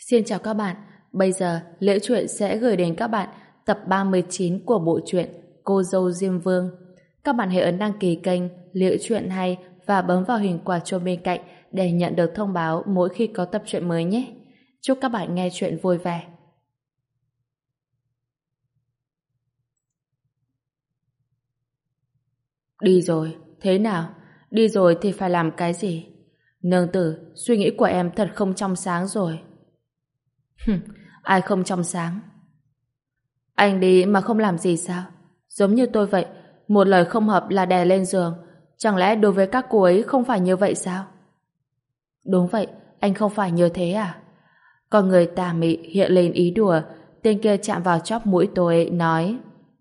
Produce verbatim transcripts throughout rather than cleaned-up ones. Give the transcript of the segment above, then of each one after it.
Xin chào các bạn, bây giờ Liễu Chuyện sẽ gửi đến các bạn tập ba mươi chín của bộ truyện Cô dâu Diêm Vương. Các bạn hãy ấn đăng ký kênh Liễu Chuyện Hay và bấm vào hình quả chuông bên cạnh để nhận được thông báo mỗi khi có tập truyện mới nhé. Chúc các bạn nghe chuyện vui vẻ. Đi rồi, thế nào? Đi rồi thì phải làm cái gì? Nương tử, suy nghĩ của em thật không trong sáng rồi. Hừm, ai không trong sáng? Anh đi mà không làm gì sao? Giống như tôi vậy, một lời không hợp là đè lên giường. Chẳng lẽ đối với các cô ấy không phải như vậy sao? Đúng vậy, anh không phải như thế à? Con người tà mị hiện lên ý đùa, tên kia chạm vào chóp mũi tôi, nói: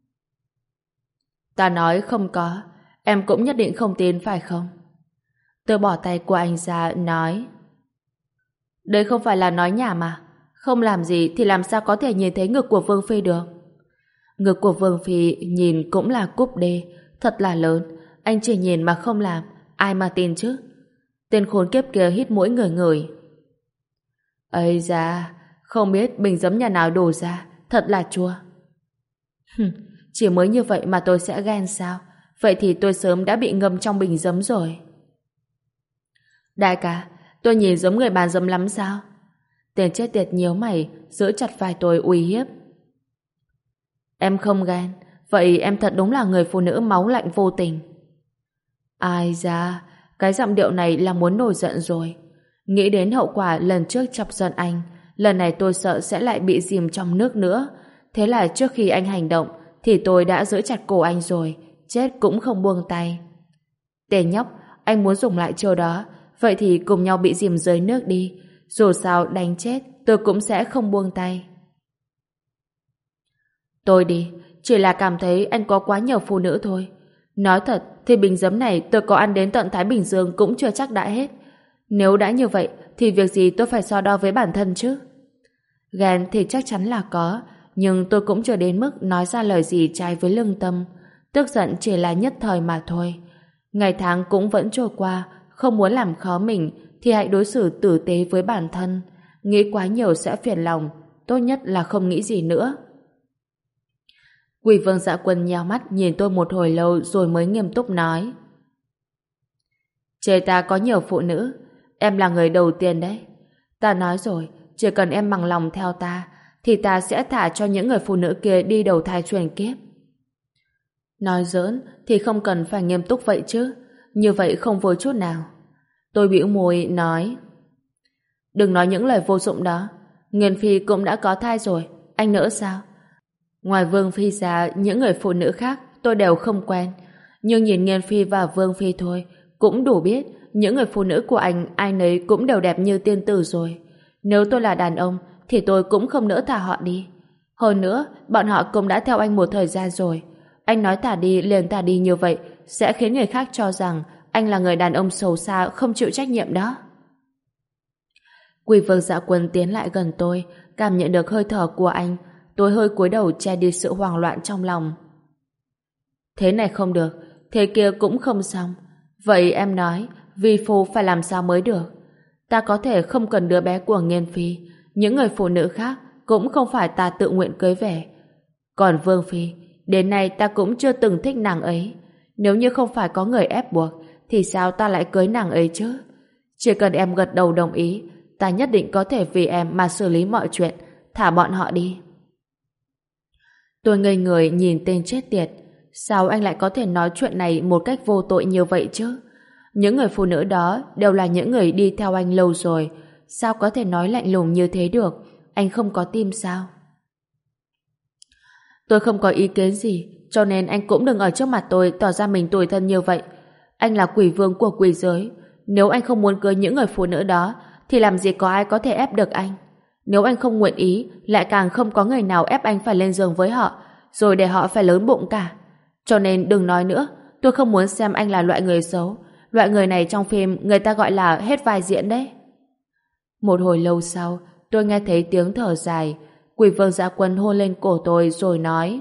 Ta nói không có, em cũng nhất định không tin phải không? Tôi bỏ tay của anh ra, nói: Đây không phải là nói nhảm mà. Không làm gì thì làm sao có thể nhìn thấy ngực của Vương Phi được? Ngực của Vương Phi nhìn cũng là cúp đê, thật là lớn. Anh chỉ nhìn mà không làm, ai mà tin chứ? Tên khốn kiếp kia hít mũi ngửi ngửi. Ây da, không biết bình giấm nhà nào đổ ra, thật là chua. Hừm, chỉ mới như vậy mà tôi sẽ ghen sao? Vậy thì tôi sớm đã bị ngâm trong bình giấm rồi. Đại ca, tôi nhìn giống người bán giấm lắm sao? Tên chết tiệt nhíu mày, giữ chặt vai tôi uy hiếp. Em không ghen, vậy em thật đúng là người phụ nữ máu lạnh vô tình. Ai da, cái giọng điệu này là muốn nổi giận rồi. Nghĩ đến hậu quả lần trước chọc giận anh, lần này tôi sợ sẽ lại bị dìm trong nước nữa. Thế là trước khi anh hành động, thì tôi đã giữ chặt cổ anh rồi, chết cũng không buông tay. Tên nhóc, anh muốn dùng lại chiêu đó, vậy thì cùng nhau bị dìm dưới nước đi. Dù sao đánh chết, tôi cũng sẽ không buông tay. Tôi đi, chỉ là cảm thấy anh có quá nhiều phụ nữ thôi. Nói thật, thì bình giấm này tôi có ăn đến tận Thái Bình Dương cũng chưa chắc đã hết. Nếu đã như vậy, thì việc gì tôi phải so đo với bản thân chứ? Ghen thì chắc chắn là có, nhưng tôi cũng chưa đến mức nói ra lời gì trái với lương tâm. Tức giận chỉ là nhất thời mà thôi. Ngày tháng cũng vẫn trôi qua, không muốn làm khó mình thì hãy đối xử tử tế với bản thân. Nghĩ quá nhiều sẽ phiền lòng, tốt nhất là không nghĩ gì nữa. Quỷ Vương Dạ Quân nheo mắt nhìn tôi một hồi lâu rồi mới nghiêm túc nói: Chê ta có nhiều phụ nữ, em là người đầu tiên đấy. Ta nói rồi, chỉ cần em bằng lòng theo ta, thì ta sẽ thả cho những người phụ nữ kia đi đầu thai truyền kiếp. Nói giỡn thì không cần phải nghiêm túc vậy chứ, như vậy không vui chút nào. Tôi bĩu môi nói: Đừng nói những lời vô dụng đó. Nghiên Phi cũng đã có thai rồi, anh nỡ sao? Ngoài Vương Phi ra, những người phụ nữ khác tôi đều không quen. Nhưng nhìn Nghiên Phi và Vương Phi thôi, cũng đủ biết những người phụ nữ của anh ai nấy cũng đều đẹp như tiên tử rồi. Nếu tôi là đàn ông, thì tôi cũng không nỡ thả họ đi. Hơn nữa, bọn họ cũng đã theo anh một thời gian rồi. Anh nói thả đi liền thả đi như vậy sẽ khiến người khác cho rằng anh là người đàn ông xấu xa, không chịu trách nhiệm đó. Quỷ Vương Dạ Quân tiến lại gần tôi, cảm nhận được hơi thở của anh. Tôi hơi cúi đầu che đi sự hoảng loạn trong lòng. Thế này không được, thế kia cũng không xong. Vậy em nói, vi phu phải làm sao mới được? Ta có thể không cần đứa bé của Nghiên Phi, những người phụ nữ khác cũng không phải ta tự nguyện cưới về. Còn Vương Phi, đến nay ta cũng chưa từng thích nàng ấy. Nếu như không phải có người ép buộc, thì sao ta lại cưới nàng ấy chứ? Chỉ cần em gật đầu đồng ý, ta nhất định có thể vì em mà xử lý mọi chuyện, thả bọn họ đi. Tôi ngây người nhìn tên chết tiệt. Sao anh lại có thể nói chuyện này một cách vô tội như vậy chứ? Những người phụ nữ đó đều là những người đi theo anh lâu rồi. Sao có thể nói lạnh lùng như thế được? Anh không có tim sao? Tôi không có ý kiến gì, cho nên anh cũng đừng ở trước mặt tôi tỏ ra mình tủi thân như vậy. Anh là quỷ vương của quỷ giới. Nếu anh không muốn cưới những người phụ nữ đó, thì làm gì có ai có thể ép được anh? Nếu anh không nguyện ý, lại càng không có người nào ép anh phải lên giường với họ, rồi để họ phải lớn bụng cả. Cho nên đừng nói nữa, tôi không muốn xem anh là loại người xấu. Loại người này trong phim người ta gọi là hết vai diễn đấy. Một hồi lâu sau, tôi nghe thấy tiếng thở dài. Quỷ Vương Dạ Quân hôn lên cổ tôi rồi nói: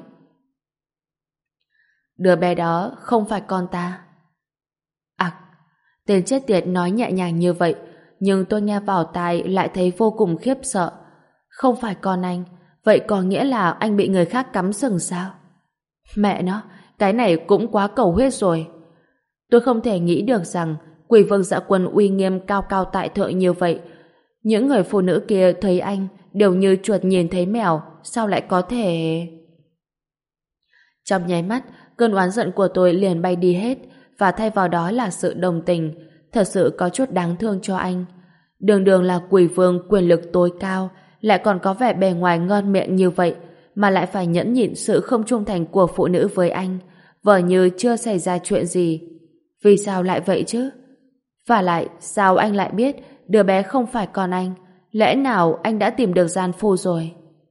Đứa bé đó không phải con ta. Ặc, tên chết tiệt nói nhẹ nhàng như vậy, nhưng tôi nghe vào tai lại thấy vô cùng khiếp sợ. Không phải con anh, vậy có nghĩa là anh bị người khác cắm sừng sao? Mẹ nó, cái này cũng quá cầu huyết rồi. Tôi không thể nghĩ được rằng Quỷ Vương Dạ Quân uy nghiêm cao cao tại thượng như vậy. Những người phụ nữ kia thấy anh đều như chuột nhìn thấy mèo, sao lại có thể... Trong nháy mắt, cơn oán giận của tôi liền bay đi hết, và thay vào đó là sự đồng tình, thật sự có chút đáng thương cho anh. Đường đường là quỷ vương quyền lực tối cao, lại còn có vẻ bề ngoài ngon miệng như vậy, mà lại phải nhẫn nhịn sự không trung thành của phụ nữ với anh, vờ như chưa xảy ra chuyện gì. Vì sao lại vậy chứ? Và lại, sao anh lại biết đứa bé không phải con anh? Lẽ nào anh đã tìm được gian phu rồi?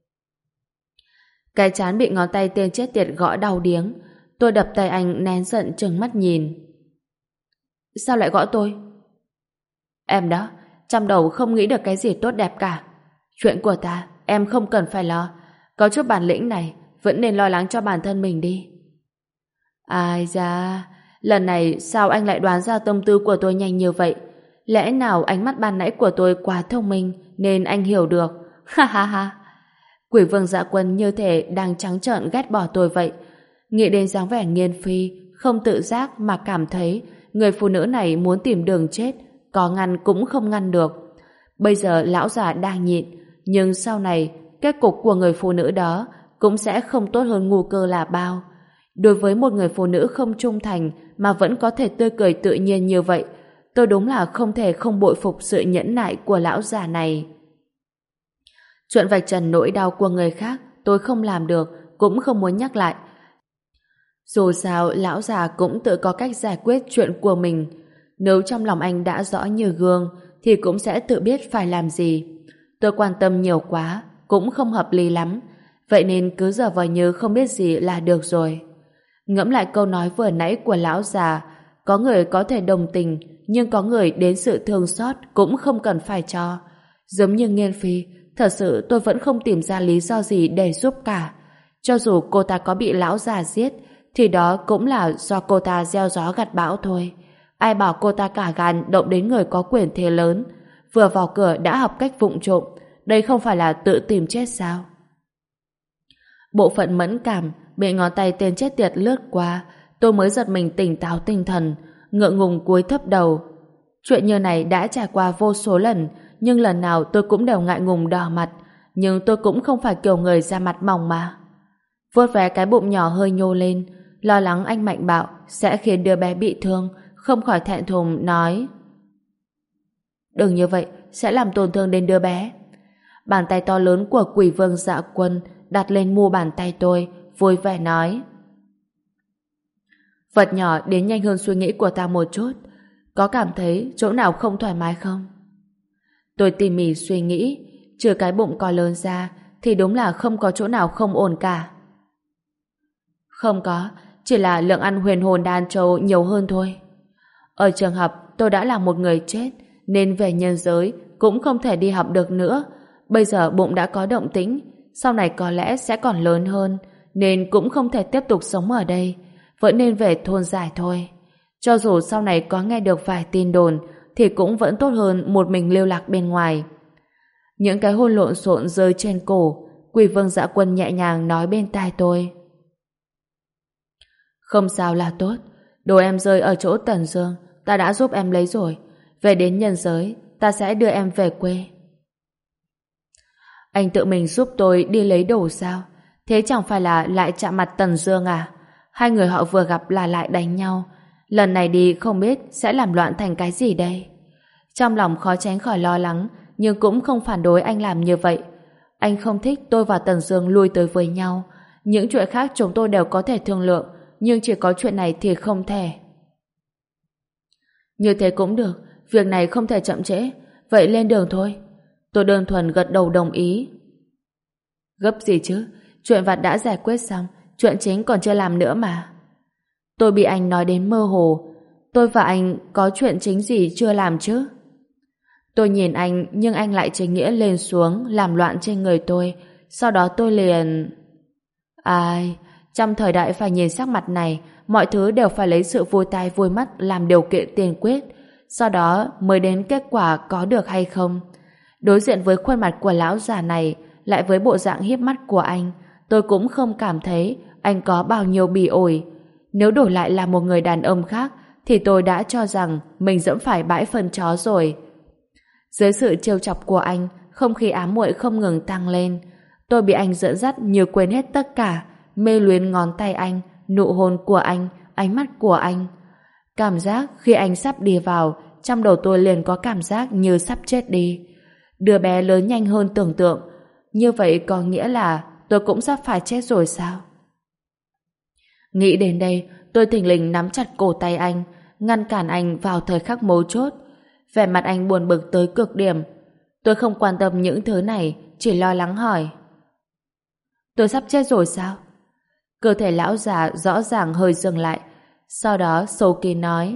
Cái trán bị ngón tay tên chết tiệt gõ đau điếng. Tôi đập tay anh nén giận trừng mắt nhìn. Sao lại gõ tôi? Em đó, trong đầu không nghĩ được cái gì tốt đẹp cả. Chuyện của ta, em không cần phải lo. Có chút bản lĩnh này, vẫn nên lo lắng cho bản thân mình đi. Ai da, lần này sao anh lại đoán ra tâm tư của tôi nhanh như vậy? Lẽ nào ánh mắt ban nãy của tôi quá thông minh nên anh hiểu được? Ha ha ha. Quỷ Vương Dạ Quân như thể đang trắng trợn ghét bỏ tôi vậy. Nghĩ đến dáng vẻ nghiền phi, không tự giác mà cảm thấy người phụ nữ này muốn tìm đường chết, có ngăn cũng không ngăn được. Bây giờ lão già đang nhịn, nhưng sau này kết cục của người phụ nữ đó cũng sẽ không tốt hơn ngu cơ là bao. Đối với một người phụ nữ không trung thành mà vẫn có thể tươi cười tự nhiên như vậy, tôi đúng là không thể không bội phục sự nhẫn nại của lão già này. Chuyện vạch trần nỗi đau của người khác tôi không làm được, cũng không muốn nhắc lại. Dù sao lão già cũng tự có cách giải quyết chuyện của mình. Nếu trong lòng anh đã rõ như gương thì cũng sẽ tự biết phải làm gì. Tôi quan tâm nhiều quá cũng không hợp lý lắm, vậy nên cứ giờ vờ như không biết gì là được rồi. Ngẫm lại câu nói vừa nãy của lão già, có người có thể đồng tình, nhưng có người đến sự thương xót cũng không cần phải cho. Giống như Nghiên Phi, thật sự tôi vẫn không tìm ra lý do gì để giúp cả. Cho dù cô ta có bị lão già giết, thì đó cũng là do cô ta gieo gió gặt bão thôi. Ai bảo cô ta cả gan động đến người có quyền thế lớn, vừa vào cửa đã học cách vụng trộm, đây không phải là tự tìm chết sao? Bộ phận mẫn cảm bị ngón tay tên chết tiệt lướt qua, tôi mới giật mình tỉnh táo tinh thần, ngượng ngùng cúi thấp đầu. Chuyện như này đã trải qua vô số lần, nhưng lần nào tôi cũng đều ngại ngùng đỏ mặt, nhưng tôi cũng không phải kiểu người da mặt mỏng mà. Vuốt ve cái bụng nhỏ hơi nhô lên, lo lắng anh mạnh bạo sẽ khiến đứa bé bị thương, không khỏi thẹn thùng nói: đừng như vậy, sẽ làm tổn thương đến đứa bé. Bàn tay to lớn của Quỷ Vương Dạ Quân đặt lên mu bàn tay tôi, vui vẻ nói: vật nhỏ đến nhanh hơn suy nghĩ của ta một chút, có cảm thấy chỗ nào không thoải mái không? Tôi tỉ mỉ suy nghĩ, trừ cái bụng co lớn ra thì đúng là không có chỗ nào không ổn cả. Không có, chỉ là lượng ăn huyền hồn đan châu nhiều hơn thôi. Ở trường học tôi đã là một người chết, nên về nhân giới cũng không thể đi học được nữa. Bây giờ bụng đã có động tĩnh, sau này có lẽ sẽ còn lớn hơn, nên cũng không thể tiếp tục sống ở đây, vẫn nên về thôn giải thôi. Cho dù sau này có nghe được vài tin đồn thì cũng vẫn tốt hơn một mình lưu lạc bên ngoài. Những cái hôn lộn xộn rơi trên cổ, Quỷ Vương Dạ Quân nhẹ nhàng nói bên tai tôi: không sao là tốt, đồ em rơi ở chỗ Tần Dương ta đã giúp em lấy rồi, về đến nhân giới ta sẽ đưa em về quê. Anh tự mình giúp tôi đi lấy đồ sao? Thế chẳng phải là lại chạm mặt Tần Dương à? Hai người họ vừa gặp là lại đánh nhau, lần này đi không biết sẽ làm loạn thành cái gì đây. Trong lòng khó tránh khỏi lo lắng, nhưng cũng không phản đối anh làm như vậy. Anh không thích tôi và Tần Dương lui tới với nhau. Những chuyện khác chúng tôi đều có thể thương lượng, nhưng chỉ có chuyện này thì không thể. Như thế cũng được, việc này không thể chậm trễ, vậy lên đường thôi. Tôi đơn thuần gật đầu đồng ý. Gấp gì chứ, chuyện vặt đã giải quyết xong, chuyện chính còn chưa làm nữa mà. Tôi bị anh nói đến mơ hồ. Tôi và anh có chuyện chính gì chưa làm chứ? Tôi nhìn anh, nhưng anh lại chính nghĩa lên xuống làm loạn trên người tôi. Sau đó tôi liền... Ai... Trong thời đại phải nhìn sắc mặt này, mọi thứ đều phải lấy sự vui tai vui mắt làm điều kiện tiên quyết, sau đó mới đến kết quả có được hay không. Đối diện với khuôn mặt của lão già này, lại với bộ dạng hiếp mắt của anh, tôi cũng không cảm thấy anh có bao nhiêu bỉ ổi. Nếu đổi lại là một người đàn ông khác, thì tôi đã cho rằng mình dẫm phải bãi phân chó rồi. Dưới sự trêu chọc của anh, không khí ám muội không ngừng tăng lên. Tôi bị anh dẫn dắt như quên hết tất cả, mê luyến ngón tay anh, nụ hôn của anh, ánh mắt của anh. Cảm giác khi anh sắp đi vào, trong đầu tôi liền có cảm giác như sắp chết đi. Đứa bé lớn nhanh hơn tưởng tượng. Như vậy có nghĩa là tôi cũng sắp phải chết rồi sao? Nghĩ đến đây, tôi thình lình nắm chặt cổ tay anh, ngăn cản anh vào thời khắc mấu chốt. Vẻ mặt anh buồn bực tới cực điểm. Tôi không quan tâm những thứ này, chỉ lo lắng hỏi. Tôi sắp chết rồi sao? Cơ thể lão già rõ ràng hơi dừng lại. Sau đó sâu kín nói.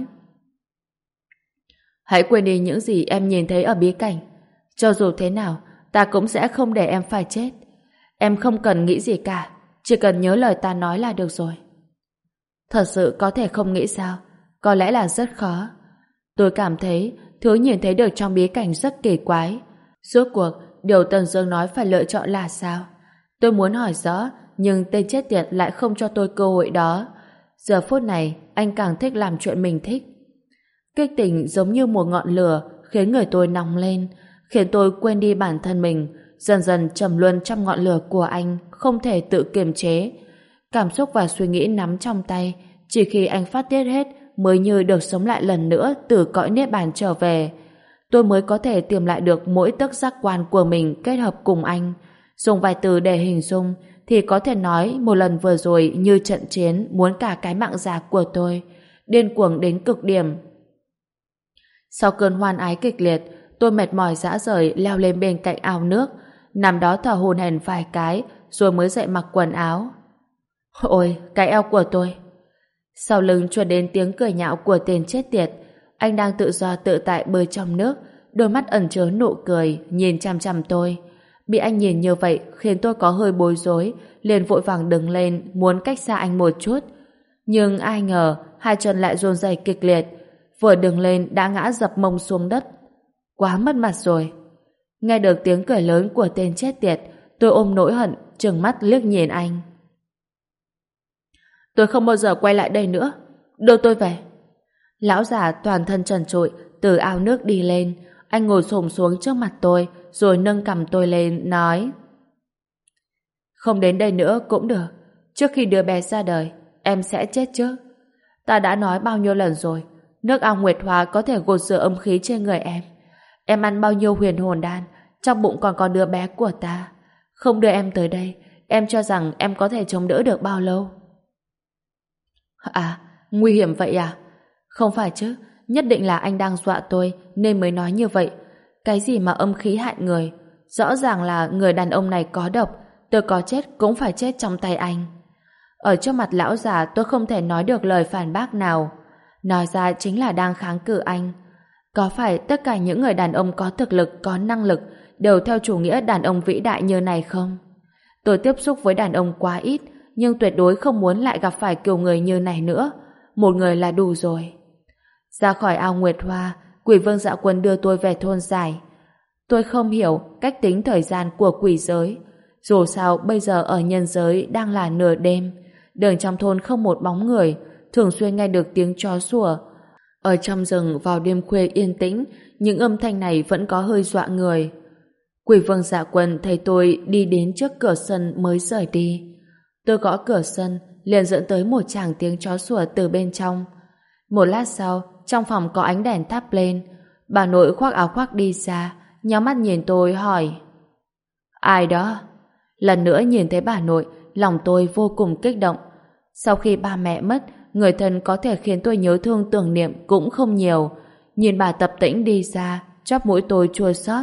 Hãy quên đi những gì em nhìn thấy ở bí cảnh. Cho dù thế nào, ta cũng sẽ không để em phải chết. Em không cần nghĩ gì cả, chỉ cần nhớ lời ta nói là được rồi. Thật sự có thể không nghĩ sao? Có lẽ là rất khó. Tôi cảm thấy thứ nhìn thấy được trong bí cảnh rất kỳ quái. Rốt cuộc, điều Tần Dương nói phải lựa chọn là sao? Tôi muốn hỏi rõ, nhưng tên chết tiệt lại không cho tôi cơ hội đó. Giờ phút này, anh càng thích làm chuyện mình thích. Kích tình giống như một ngọn lửa, khiến người tôi nóng lên, khiến tôi quên đi bản thân mình, dần dần trầm luân trong ngọn lửa của anh, không thể tự kiềm chế. Cảm xúc và suy nghĩ nắm trong tay, chỉ khi anh phát tiết hết mới như được sống lại lần nữa từ cõi niết bàn trở về. Tôi mới có thể tìm lại được mỗi tấc giác quan của mình kết hợp cùng anh. Dùng vài từ để hình dung thì có thể nói một lần vừa rồi như trận chiến muốn cả cái mạng già của tôi, điên cuồng đến cực điểm. Sau cơn hoan ái kịch liệt, tôi mệt mỏi rã rời leo lên bên cạnh ao nước, nằm đó thở hổn hển vài cái rồi mới dậy mặc quần áo. Ôi, cái eo của tôi! Sau lưng truyền đến tiếng cười nhạo của tên chết tiệt. Anh đang tự do tự tại bơi trong nước, đôi mắt ẩn chứa nụ cười, nhìn chằm chằm tôi. Bị anh nhìn như vậy khiến tôi có hơi bối rối, liền vội vàng đứng lên muốn cách xa anh một chút. Nhưng ai ngờ hai chân lại run rẩy kịch liệt, vừa đứng lên đã ngã dập mông xuống đất. Quá mất mặt rồi. Nghe được tiếng cười lớn của tên chết tiệt, tôi ôm nỗi hận, trừng mắt liếc nhìn anh. Tôi không bao giờ quay lại đây nữa. Đưa tôi về. Lão già toàn thân trần trụi từ ao nước đi lên. Anh ngồi xổm xuống trước mặt tôi, rồi nâng cằm tôi lên, nói: Không đến đây nữa cũng được. Trước khi đứa bé ra đời, em sẽ chết trước. Ta đã nói bao nhiêu lần rồi, nước ao Nguyệt Hoa có thể gột rửa âm khí trên người em. Em ăn bao nhiêu huyền hồn đan, trong bụng còn có đứa bé của ta. Không đưa em tới đây, em cho rằng em có thể chống đỡ được bao lâu? À, nguy hiểm vậy à? Không phải chứ, nhất định là anh đang dọa tôi nên mới nói như vậy. Cái gì mà âm khí hại người? Rõ ràng là người đàn ông này có độc, tôi có chết cũng phải chết trong tay anh. Ở trước mặt lão già tôi không thể nói được lời phản bác nào. Nói ra chính là đang kháng cự anh. Có phải tất cả những người đàn ông có thực lực, có năng lực đều theo chủ nghĩa đàn ông vĩ đại như này không? Tôi tiếp xúc với đàn ông quá ít, nhưng tuyệt đối không muốn lại gặp phải kiểu người như này nữa. Một người là đủ rồi. Ra khỏi ao Nguyệt Hoa, Quỷ Vương Dạ Quân đưa tôi về thôn Giải. Tôi không hiểu cách tính thời gian của quỷ giới. Dù sao bây giờ ở nhân giới đang là nửa đêm, đường trong thôn không một bóng người, thường xuyên nghe được tiếng chó sủa. Ở trong rừng vào đêm khuya yên tĩnh, những âm thanh này vẫn có hơi dọa người. Quỷ Vương Dạ Quân thấy tôi đi đến trước cửa sân mới rời đi. Tôi gõ cửa sân, liền dẫn tới một tràng tiếng chó sủa từ bên trong. Một lát sau, trong phòng có ánh đèn thắp lên. Bà nội khoác áo khoác đi ra, nhắm mắt nhìn tôi hỏi: Ai đó? Lần nữa nhìn thấy bà nội, lòng tôi vô cùng kích động. Sau khi ba mẹ mất, người thân có thể khiến tôi nhớ thương tưởng niệm cũng không nhiều. Nhìn bà Tập Tĩnh đi ra, chóp mũi tôi chua xót.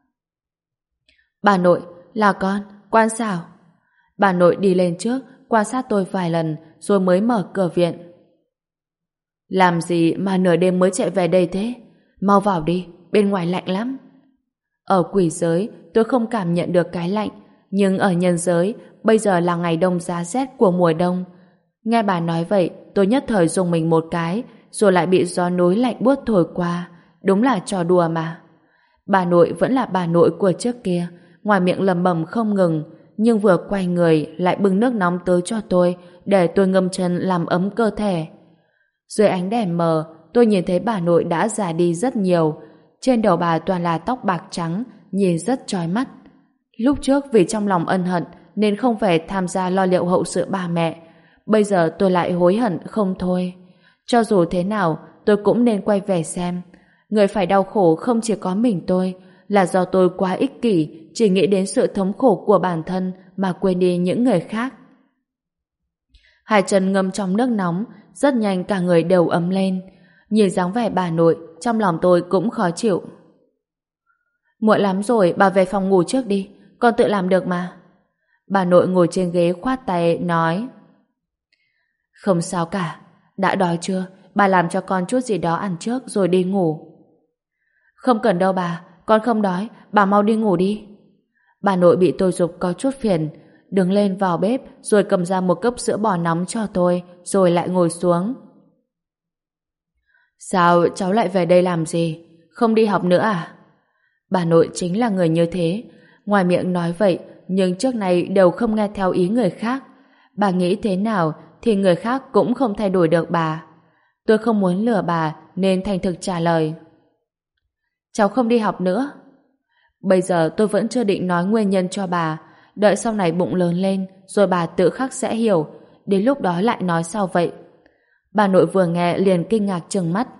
Bà nội, là con, quan xảo. Bà nội đi lên trước, quan sát tôi vài lần, rồi mới mở cửa viện. Làm gì mà nửa đêm mới chạy về đây thế? Mau vào đi, bên ngoài lạnh lắm. Ở quỷ giới, tôi không cảm nhận được cái lạnh, nhưng ở nhân giới, bây giờ là ngày đông giá rét của mùa đông. Nghe bà nói vậy, tôi nhất thời rùng mình một cái, rồi lại bị gió núi lạnh buốt thổi qua. Đúng là trò đùa mà. Bà nội vẫn là bà nội của trước kia, ngoài miệng lẩm bẩm không ngừng, nhưng vừa quay người lại bưng nước nóng tới cho tôi để tôi ngâm chân làm ấm cơ thể. Dưới ánh đèn mờ, tôi nhìn thấy bà nội đã già đi rất nhiều. Trên đầu bà toàn là tóc bạc trắng, nhìn rất chói mắt. Lúc trước vì trong lòng ân hận nên không phải tham gia lo liệu hậu sự bà mẹ. Bây giờ tôi lại hối hận không thôi. Cho dù thế nào, tôi cũng nên quay về xem. Người phải đau khổ không chỉ có mình tôi, là do tôi quá ích kỷ, chỉ nghĩ đến sự thống khổ của bản thân mà quên đi những người khác. Hai chân ngâm trong nước nóng, rất nhanh cả người đều ấm lên. Nhìn dáng vẻ bà nội, trong lòng tôi cũng khó chịu. Muộn lắm rồi, bà về phòng ngủ trước đi, con tự làm được mà. Bà nội ngồi trên ghế khoát tay, nói: Không sao cả, đã đói chưa? Bà làm cho con chút gì đó ăn trước rồi đi ngủ. Không cần đâu bà, con không đói, bà mau đi ngủ đi. Bà nội bị tôi giục có chút phiền, đứng lên vào bếp rồi cầm ra một cốc sữa bò nóng cho tôi, rồi lại ngồi xuống. Sao cháu lại về đây làm gì? Không đi học nữa à? Bà nội chính là người như thế, ngoài miệng nói vậy nhưng trước này đều không nghe theo ý người khác. Bà nghĩ thế nào thì người khác cũng không thay đổi được bà. Tôi không muốn lừa bà nên thành thực trả lời: Cháu không đi học nữa. Bây giờ tôi vẫn chưa định nói nguyên nhân cho bà, đợi sau này bụng lớn lên rồi bà tự khắc sẽ hiểu, đến lúc đó lại nói sao vậy. Bà nội vừa nghe liền kinh ngạc trừng mắt.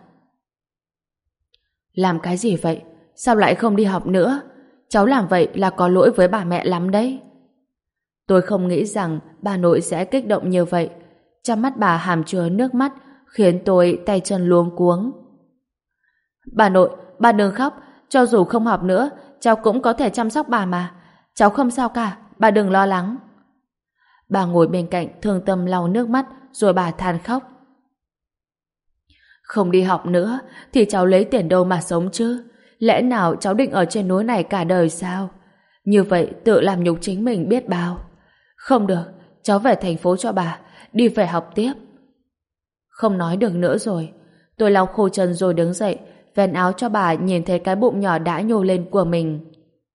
Làm cái gì vậy? Sao lại không đi học nữa? Cháu làm vậy là có lỗi với bà mẹ lắm đấy. Tôi không nghĩ rằng bà nội sẽ kích động như vậy. Trong mắt bà hàm chứa nước mắt, khiến tôi tay chân luống cuống. Bà nội, bà đừng khóc, cho dù không học nữa, cháu cũng có thể chăm sóc bà mà. Cháu không sao cả, bà đừng lo lắng. Bà ngồi bên cạnh thương tâm lau nước mắt, rồi bà than khóc. Không đi học nữa, thì cháu lấy tiền đâu mà sống chứ? Lẽ nào cháu định ở trên núi này cả đời sao? Như vậy tự làm nhục chính mình biết bao. Không được, cháu về thành phố cho bà, đi về học tiếp. Không nói được nữa rồi. Tôi lau khô chân rồi đứng dậy, vén áo cho bà nhìn thấy cái bụng nhỏ đã nhô lên của mình.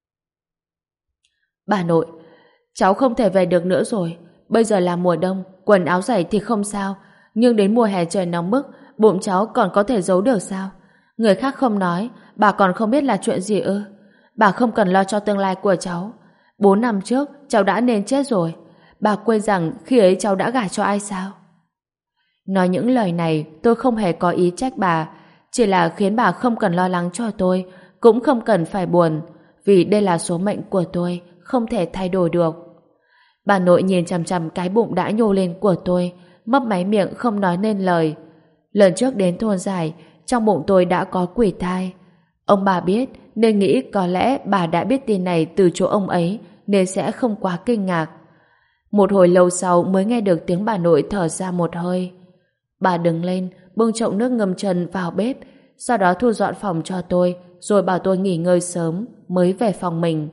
Bà nội, cháu không thể về được nữa rồi. Bây giờ là mùa đông, quần áo dày thì không sao, nhưng đến mùa hè trời nóng bức, bụng cháu còn có thể giấu được sao? Người khác không nói, bà còn không biết là chuyện gì ư? Bà không cần lo cho tương lai của cháu. Bốn năm trước, cháu đã nên chết rồi. Bà quên rằng khi ấy cháu đã gả cho ai sao? Nói những lời này, tôi không hề có ý trách bà, chỉ là khiến bà không cần lo lắng cho tôi, cũng không cần phải buồn, vì đây là số mệnh của tôi, không thể thay đổi được. Bà nội nhìn chằm chằm cái bụng đã nhô lên của tôi, mấp máy miệng không nói nên lời. Lần trước đến thôn Giải, trong bụng tôi đã có quỷ thai. Ông bà biết, nên nghĩ có lẽ bà đã biết tin này từ chỗ ông ấy, nên sẽ không quá kinh ngạc. Một hồi lâu sau mới nghe được tiếng bà nội thở ra một hơi. Bà đứng lên, bưng chậu nước ngâm chân vào bếp, sau đó thu dọn phòng cho tôi, rồi bảo tôi nghỉ ngơi sớm, mới về phòng mình.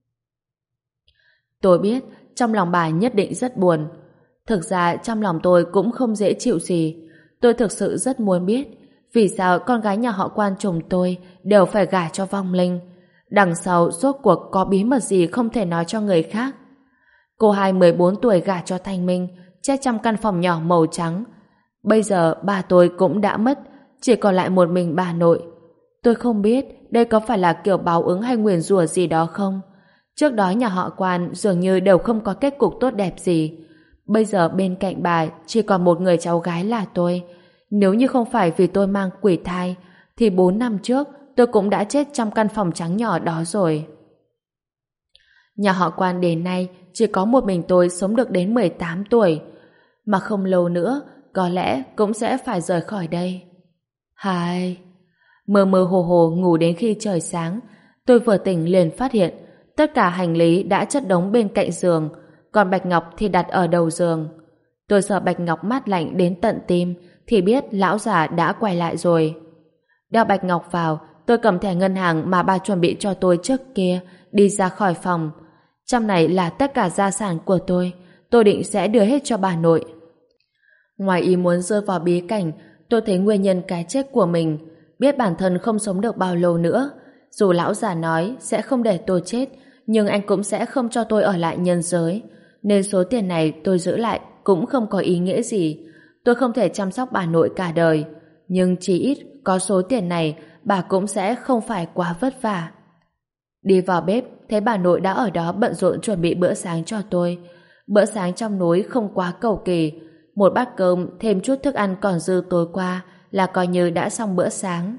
Tôi biết, trong lòng bà nhất định rất buồn. Thực ra trong lòng tôi cũng không dễ chịu gì. Tôi thực sự rất muốn biết vì sao con gái nhà họ Quan chồng tôi đều phải gả cho vong linh. Đằng sau rốt cuộc có bí mật gì không thể nói cho người khác. Cô hai mười bốn tuổi gả cho Thanh Minh, chết trong căn phòng nhỏ màu trắng. Bây giờ bà tôi cũng đã mất, chỉ còn lại một mình bà nội. Tôi không biết đây có phải là kiểu báo ứng hay nguyền rủa gì đó không. Trước đó nhà họ Quan dường như đều không có kết cục tốt đẹp gì. Bây giờ bên cạnh bà chỉ còn một người cháu gái là tôi. Nếu như không phải vì tôi mang quỷ thai, thì bốn năm trước tôi cũng đã chết trong căn phòng trắng nhỏ đó rồi. Nhà họ Quan đến nay chỉ có một mình tôi sống được đến mười tám tuổi. Mà không lâu nữa, có lẽ cũng sẽ phải rời khỏi đây. Hai... Mơ mơ hồ hồ ngủ đến khi trời sáng. Tôi vừa tỉnh liền phát hiện tất cả hành lý đã chất đống bên cạnh giường, còn Bạch Ngọc thì đặt ở đầu giường. Tôi sợ Bạch Ngọc mát lạnh đến tận tim, thì biết lão già đã quay lại rồi. Đeo Bạch Ngọc vào, tôi cầm thẻ ngân hàng mà bà chuẩn bị cho tôi trước kia, đi ra khỏi phòng. Trong này là tất cả gia sản của tôi, tôi định sẽ đưa hết cho bà nội. Ngoài ý muốn rơi vào bí cảnh, tôi thấy nguyên nhân cái chết của mình, biết bản thân không sống được bao lâu nữa. Dù lão già nói sẽ không để tôi chết, nhưng anh cũng sẽ không cho tôi ở lại nhân giới, nên số tiền này tôi giữ lại cũng không có ý nghĩa gì. Tôi không thể chăm sóc bà nội cả đời, nhưng chỉ ít có số tiền này bà cũng sẽ không phải quá vất vả. Đi vào bếp, thấy bà nội đã ở đó bận rộn chuẩn bị bữa sáng cho tôi. Bữa sáng trong núi không quá cầu kỳ, một bát cơm thêm chút thức ăn còn dư tối qua là coi như đã xong bữa sáng.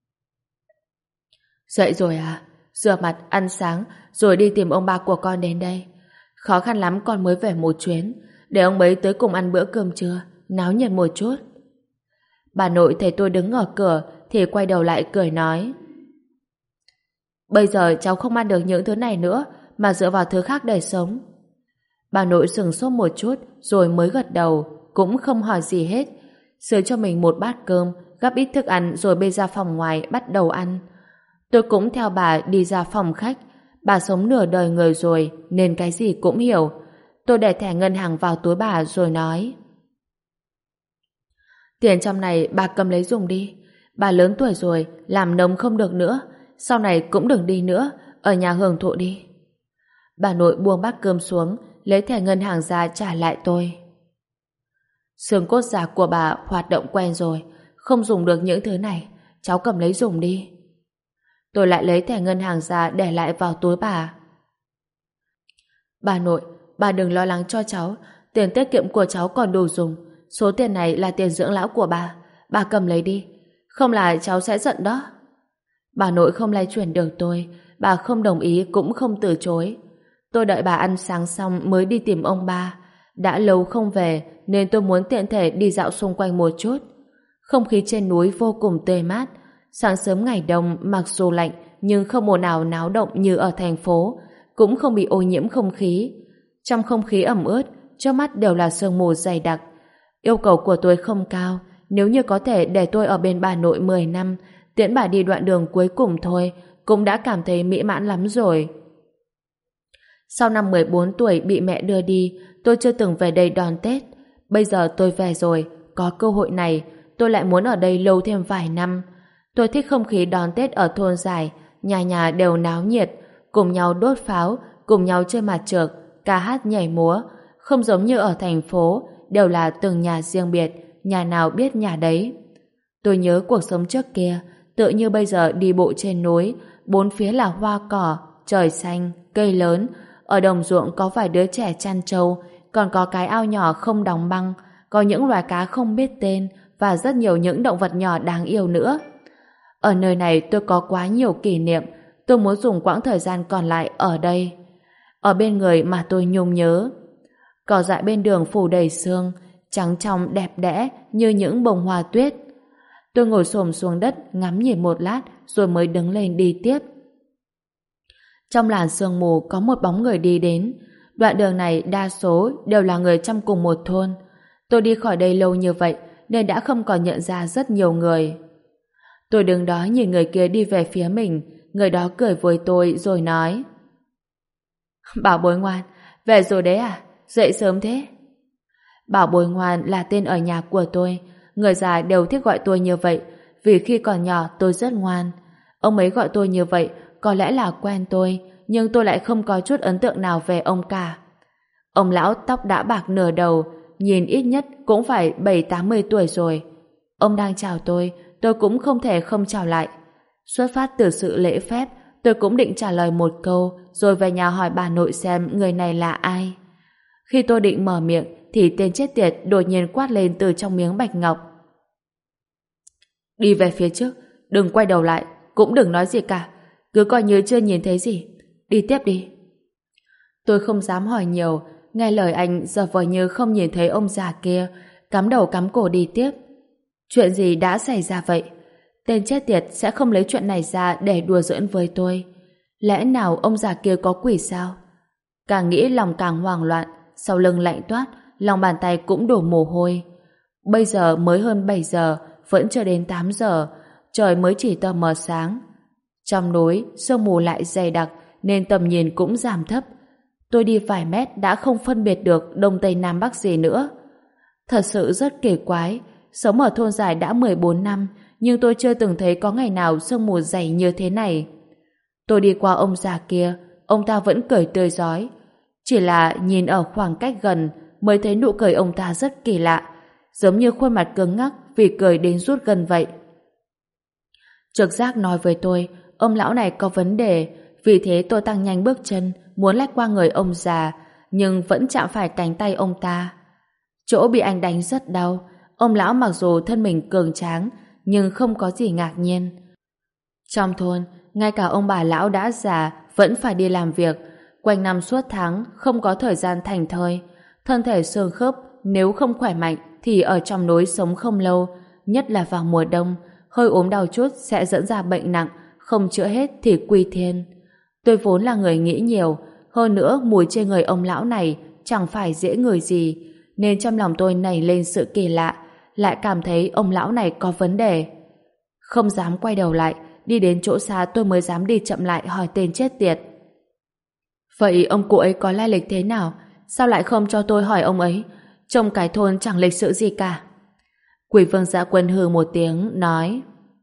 Dậy rồi à? Rửa mặt, ăn sáng, rồi đi tìm ông ba của con đến đây. Khó khăn lắm con mới về một chuyến, để ông ấy tới cùng ăn bữa cơm trưa, náo nhiệt một chút. Bà nội thấy tôi đứng ở cửa thì quay đầu lại cười nói: Bây giờ cháu không ăn được những thứ này nữa, mà dựa vào thứ khác để sống. Bà nội sững sốt một chút rồi mới gật đầu, cũng không hỏi gì hết. Sới cho mình một bát cơm, gắp ít thức ăn rồi bê ra phòng ngoài bắt đầu ăn. Tôi cũng theo bà đi ra phòng khách. Bà sống nửa đời người rồi nên cái gì cũng hiểu. Tôi để thẻ ngân hàng vào túi bà rồi nói: Tiền trong này bà cầm lấy dùng đi. Bà lớn tuổi rồi, làm nông không được nữa, sau này cũng đừng đi nữa, ở nhà hưởng thụ đi. Bà nội buông bát cơm xuống, lấy thẻ ngân hàng ra trả lại tôi. Xương cốt già của bà hoạt động quen rồi, không dùng được những thứ này, cháu cầm lấy dùng đi. Tôi lại lấy thẻ ngân hàng ra để lại vào túi bà. Bà nội, bà đừng lo lắng cho cháu, tiền tiết kiệm của cháu còn đủ dùng, số tiền này là tiền dưỡng lão của bà, bà cầm lấy đi, không là cháu sẽ giận đó. Bà nội không lay chuyển được tôi, bà không đồng ý cũng không từ chối. Tôi đợi bà ăn sáng xong mới đi tìm ông ba. Đã lâu không về nên tôi muốn tiện thể đi dạo xung quanh một chút. Không khí trên núi vô cùng tươi mát. Sáng sớm ngày đông mặc dù lạnh nhưng không ồn ào náo động như ở thành phố, cũng không bị ô nhiễm không khí. Trong không khí ẩm ướt, trước mắt đều là sương mù dày đặc. Yêu cầu của tôi không cao, nếu như có thể để tôi ở bên bà nội mười năm, tiễn bà đi đoạn đường cuối cùng thôi, cũng đã cảm thấy mỹ mãn lắm rồi. Sau năm mười bốn tuổi bị mẹ đưa đi, tôi chưa từng về đây đón Tết. Bây giờ tôi về rồi, có cơ hội này, tôi lại muốn ở đây lâu thêm vài năm. Tôi thích không khí đón Tết ở thôn Giải, nhà nhà đều náo nhiệt, cùng nhau đốt pháo, cùng nhau chơi mặt trược, ca hát nhảy múa. Không giống như ở thành phố, đều là từng nhà riêng biệt, nhà nào biết nhà đấy. Tôi nhớ cuộc sống trước kia, tựa như bây giờ đi bộ trên núi, bốn phía là hoa cỏ, trời xanh, cây lớn. Ở đồng ruộng có vài đứa trẻ chăn trâu, còn có cái ao nhỏ không đóng băng, có những loài cá không biết tên và rất nhiều những động vật nhỏ đáng yêu nữa. Ở nơi này tôi có quá nhiều kỷ niệm, tôi muốn dùng quãng thời gian còn lại ở đây. Ở bên người mà tôi nhung nhớ. Cỏ dại bên đường phủ đầy sương, trắng trong đẹp đẽ như những bông hoa tuyết. Tôi ngồi xổm xuống đất ngắm nhìn một lát rồi mới đứng lên đi tiếp. Trong làn sương mù có một bóng người đi đến. Đoạn đường này đa số đều là người trong cùng một thôn. Tôi đi khỏi đây lâu như vậy nên đã không còn nhận ra rất nhiều người. Tôi đứng đó nhìn người kia đi về phía mình. Người đó cười với tôi rồi nói: Bảo bối ngoan, về rồi đấy à? Dậy sớm thế? Bảo bối ngoan là tên ở nhà của tôi. Người già đều thích gọi tôi như vậy, vì khi còn nhỏ tôi rất ngoan. Ông ấy gọi tôi như vậy có lẽ là quen tôi, nhưng tôi lại không có chút ấn tượng nào về ông cả. Ông lão tóc đã bạc nửa đầu, nhìn ít nhất cũng phải bảy tám mươi tuổi rồi. Ông đang chào tôi, tôi cũng không thể không chào lại. Xuất phát từ sự lễ phép, tôi cũng định trả lời một câu, rồi về nhà hỏi bà nội xem người này là ai. Khi tôi định mở miệng, thì tên chết tiệt đột nhiên quát lên từ trong miếng bạch ngọc: Đi về phía trước, đừng quay đầu lại, cũng đừng nói gì cả, cứ coi như chưa nhìn thấy gì. Đi tiếp đi. Tôi không dám hỏi nhiều, nghe lời anh giờ vờ như không nhìn thấy ông già kia, cắm đầu cắm cổ đi tiếp. Chuyện gì đã xảy ra vậy? Tên chết tiệt sẽ không lấy chuyện này ra để đùa giỡn với tôi. Lẽ nào ông già kia có quỷ sao? Càng nghĩ lòng càng hoảng loạn, sau lưng lạnh toát, lòng bàn tay cũng đổ mồ hôi. Bây giờ mới hơn bảy giờ, vẫn chưa đến tám giờ, trời mới chỉ tờ mờ sáng. Trong núi, sương mù lại dày đặc nên tầm nhìn cũng giảm thấp. Tôi đi vài mét đã không phân biệt được đông tây nam bắc gì nữa. Thật sự rất kỳ quái, sống ở thôn Giải đã mười bốn năm, nhưng tôi chưa từng thấy có ngày nào sương mù dày như thế này. Tôi đi qua ông già kia, ông ta vẫn cười tươi rói. Chỉ là nhìn ở khoảng cách gần mới thấy nụ cười ông ta rất kỳ lạ, giống như khuôn mặt cứng ngắc vì cười đến rút gần vậy. Trực giác nói với tôi, ông lão này có vấn đề, vì thế tôi tăng nhanh bước chân, muốn lách qua người ông già, nhưng vẫn chạm phải cánh tay ông ta. Chỗ bị anh đánh rất đau. Ông lão mặc dù thân mình cường tráng, nhưng không có gì ngạc nhiên. Trong thôn, ngay cả ông bà lão đã già vẫn phải đi làm việc, quanh năm suốt tháng không có thời gian thảnh thơi. Thân thể xương khớp nếu không khỏe mạnh thì ở trong núi sống không lâu, nhất là vào mùa đông, hơi ốm đau chút sẽ dẫn ra bệnh nặng, không chữa hết thì quy thiên. Tôi vốn là người nghĩ nhiều, hơn nữa mùi trên người ông lão này chẳng phải dễ ngửi gì, nên trong lòng tôi nảy lên sự kỳ lạ, lại cảm thấy ông lão này có vấn đề. Không dám quay đầu lại, đi đến chỗ xa tôi mới dám đi chậm lại hỏi tên chết tiệt. Vậy ông cụ ấy có lai lịch thế nào? Sao lại không cho tôi hỏi ông ấy? Trong cái thôn chẳng lịch sự gì cả. Quỷ Vương Dạ Quân hừ một tiếng, nói: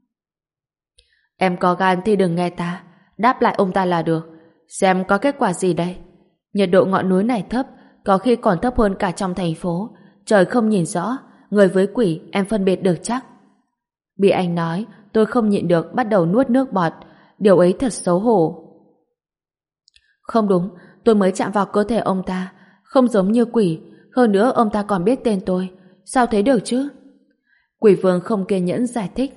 Em có gan thì đừng nghe ta, đáp lại ông ta là được. Xem có kết quả gì đây. Nhiệt độ ngọn núi này thấp, có khi còn thấp hơn cả trong thành phố. Trời không nhìn rõ, người với quỷ em phân biệt được chắc. Bị anh nói, tôi không nhịn được bắt đầu nuốt nước bọt. Điều ấy thật xấu hổ. Không đúng, tôi mới chạm vào cơ thể ông ta, không giống như quỷ. Hơn nữa ông ta còn biết tên tôi. Sao thế được chứ? Quỷ Vương không kiên nhẫn giải thích.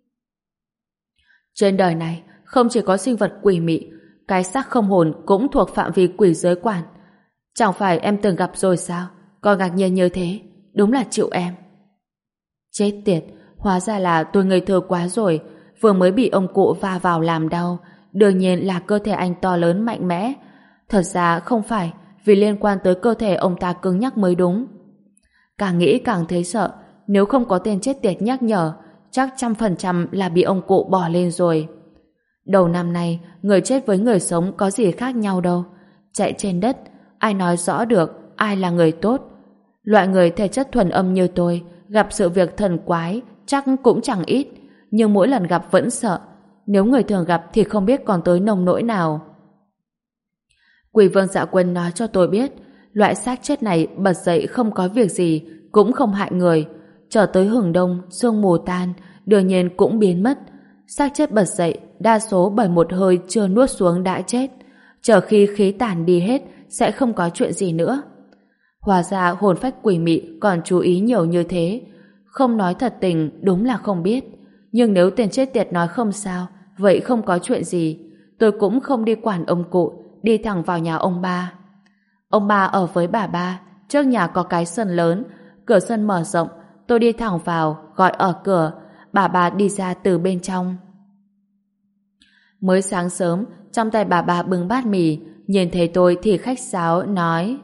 Trên đời này không chỉ có sinh vật quỷ mị, cái xác không hồn cũng thuộc phạm vi quỷ giới quản. Chẳng phải em từng gặp rồi sao? Còn ngạc nhiên như thế, đúng là chịu em. Chết tiệt, hóa ra là tôi ngây thơ quá rồi, vừa mới bị ông cụ va vào làm đau, đương nhiên là cơ thể anh to lớn mạnh mẽ. Thật ra không phải, vì liên quan tới cơ thể ông ta cứng nhắc mới đúng. Càng nghĩ càng thấy sợ, nếu không có tên chết tiệt nhắc nhở, chắc trăm phần trăm là bị ông cụ bỏ lên rồi. Đầu năm nay, người chết với người sống có gì khác nhau đâu. Chạy trên đất, ai nói rõ được ai là người tốt. Loại người thể chất thuần âm như tôi, gặp sự việc thần quái chắc cũng chẳng ít, nhưng mỗi lần gặp vẫn sợ. Nếu người thường gặp thì không biết còn tới nông nỗi nào. Quỷ Vương Dạ Quân nói cho tôi biết, loại xác chết này bật dậy không có việc gì, cũng không hại người. Trở tới hừng đông, sương mù tan, đương nhiên cũng biến mất. Xác chết bật dậy, đa số bởi một hơi chưa nuốt xuống đã chết. Chờ khi khí tàn đi hết, sẽ không có chuyện gì nữa. Hóa ra hồn phách quỷ mị còn chú ý nhiều như thế. Không nói thật tình, đúng là không biết. Nhưng nếu tên chết tiệt nói không sao, vậy không có chuyện gì. Tôi cũng không đi quản ông cụ, đi thẳng vào nhà ông ba. Ông ba ở với bà ba, trước nhà có cái sân lớn, cửa sân mở rộng. Tôi đi thẳng vào, gọi ở cửa, bà ba đi ra từ bên trong. Mới sáng sớm, trong tay bà ba bưng bát mì, nhìn thấy tôi thì khách sáo nói: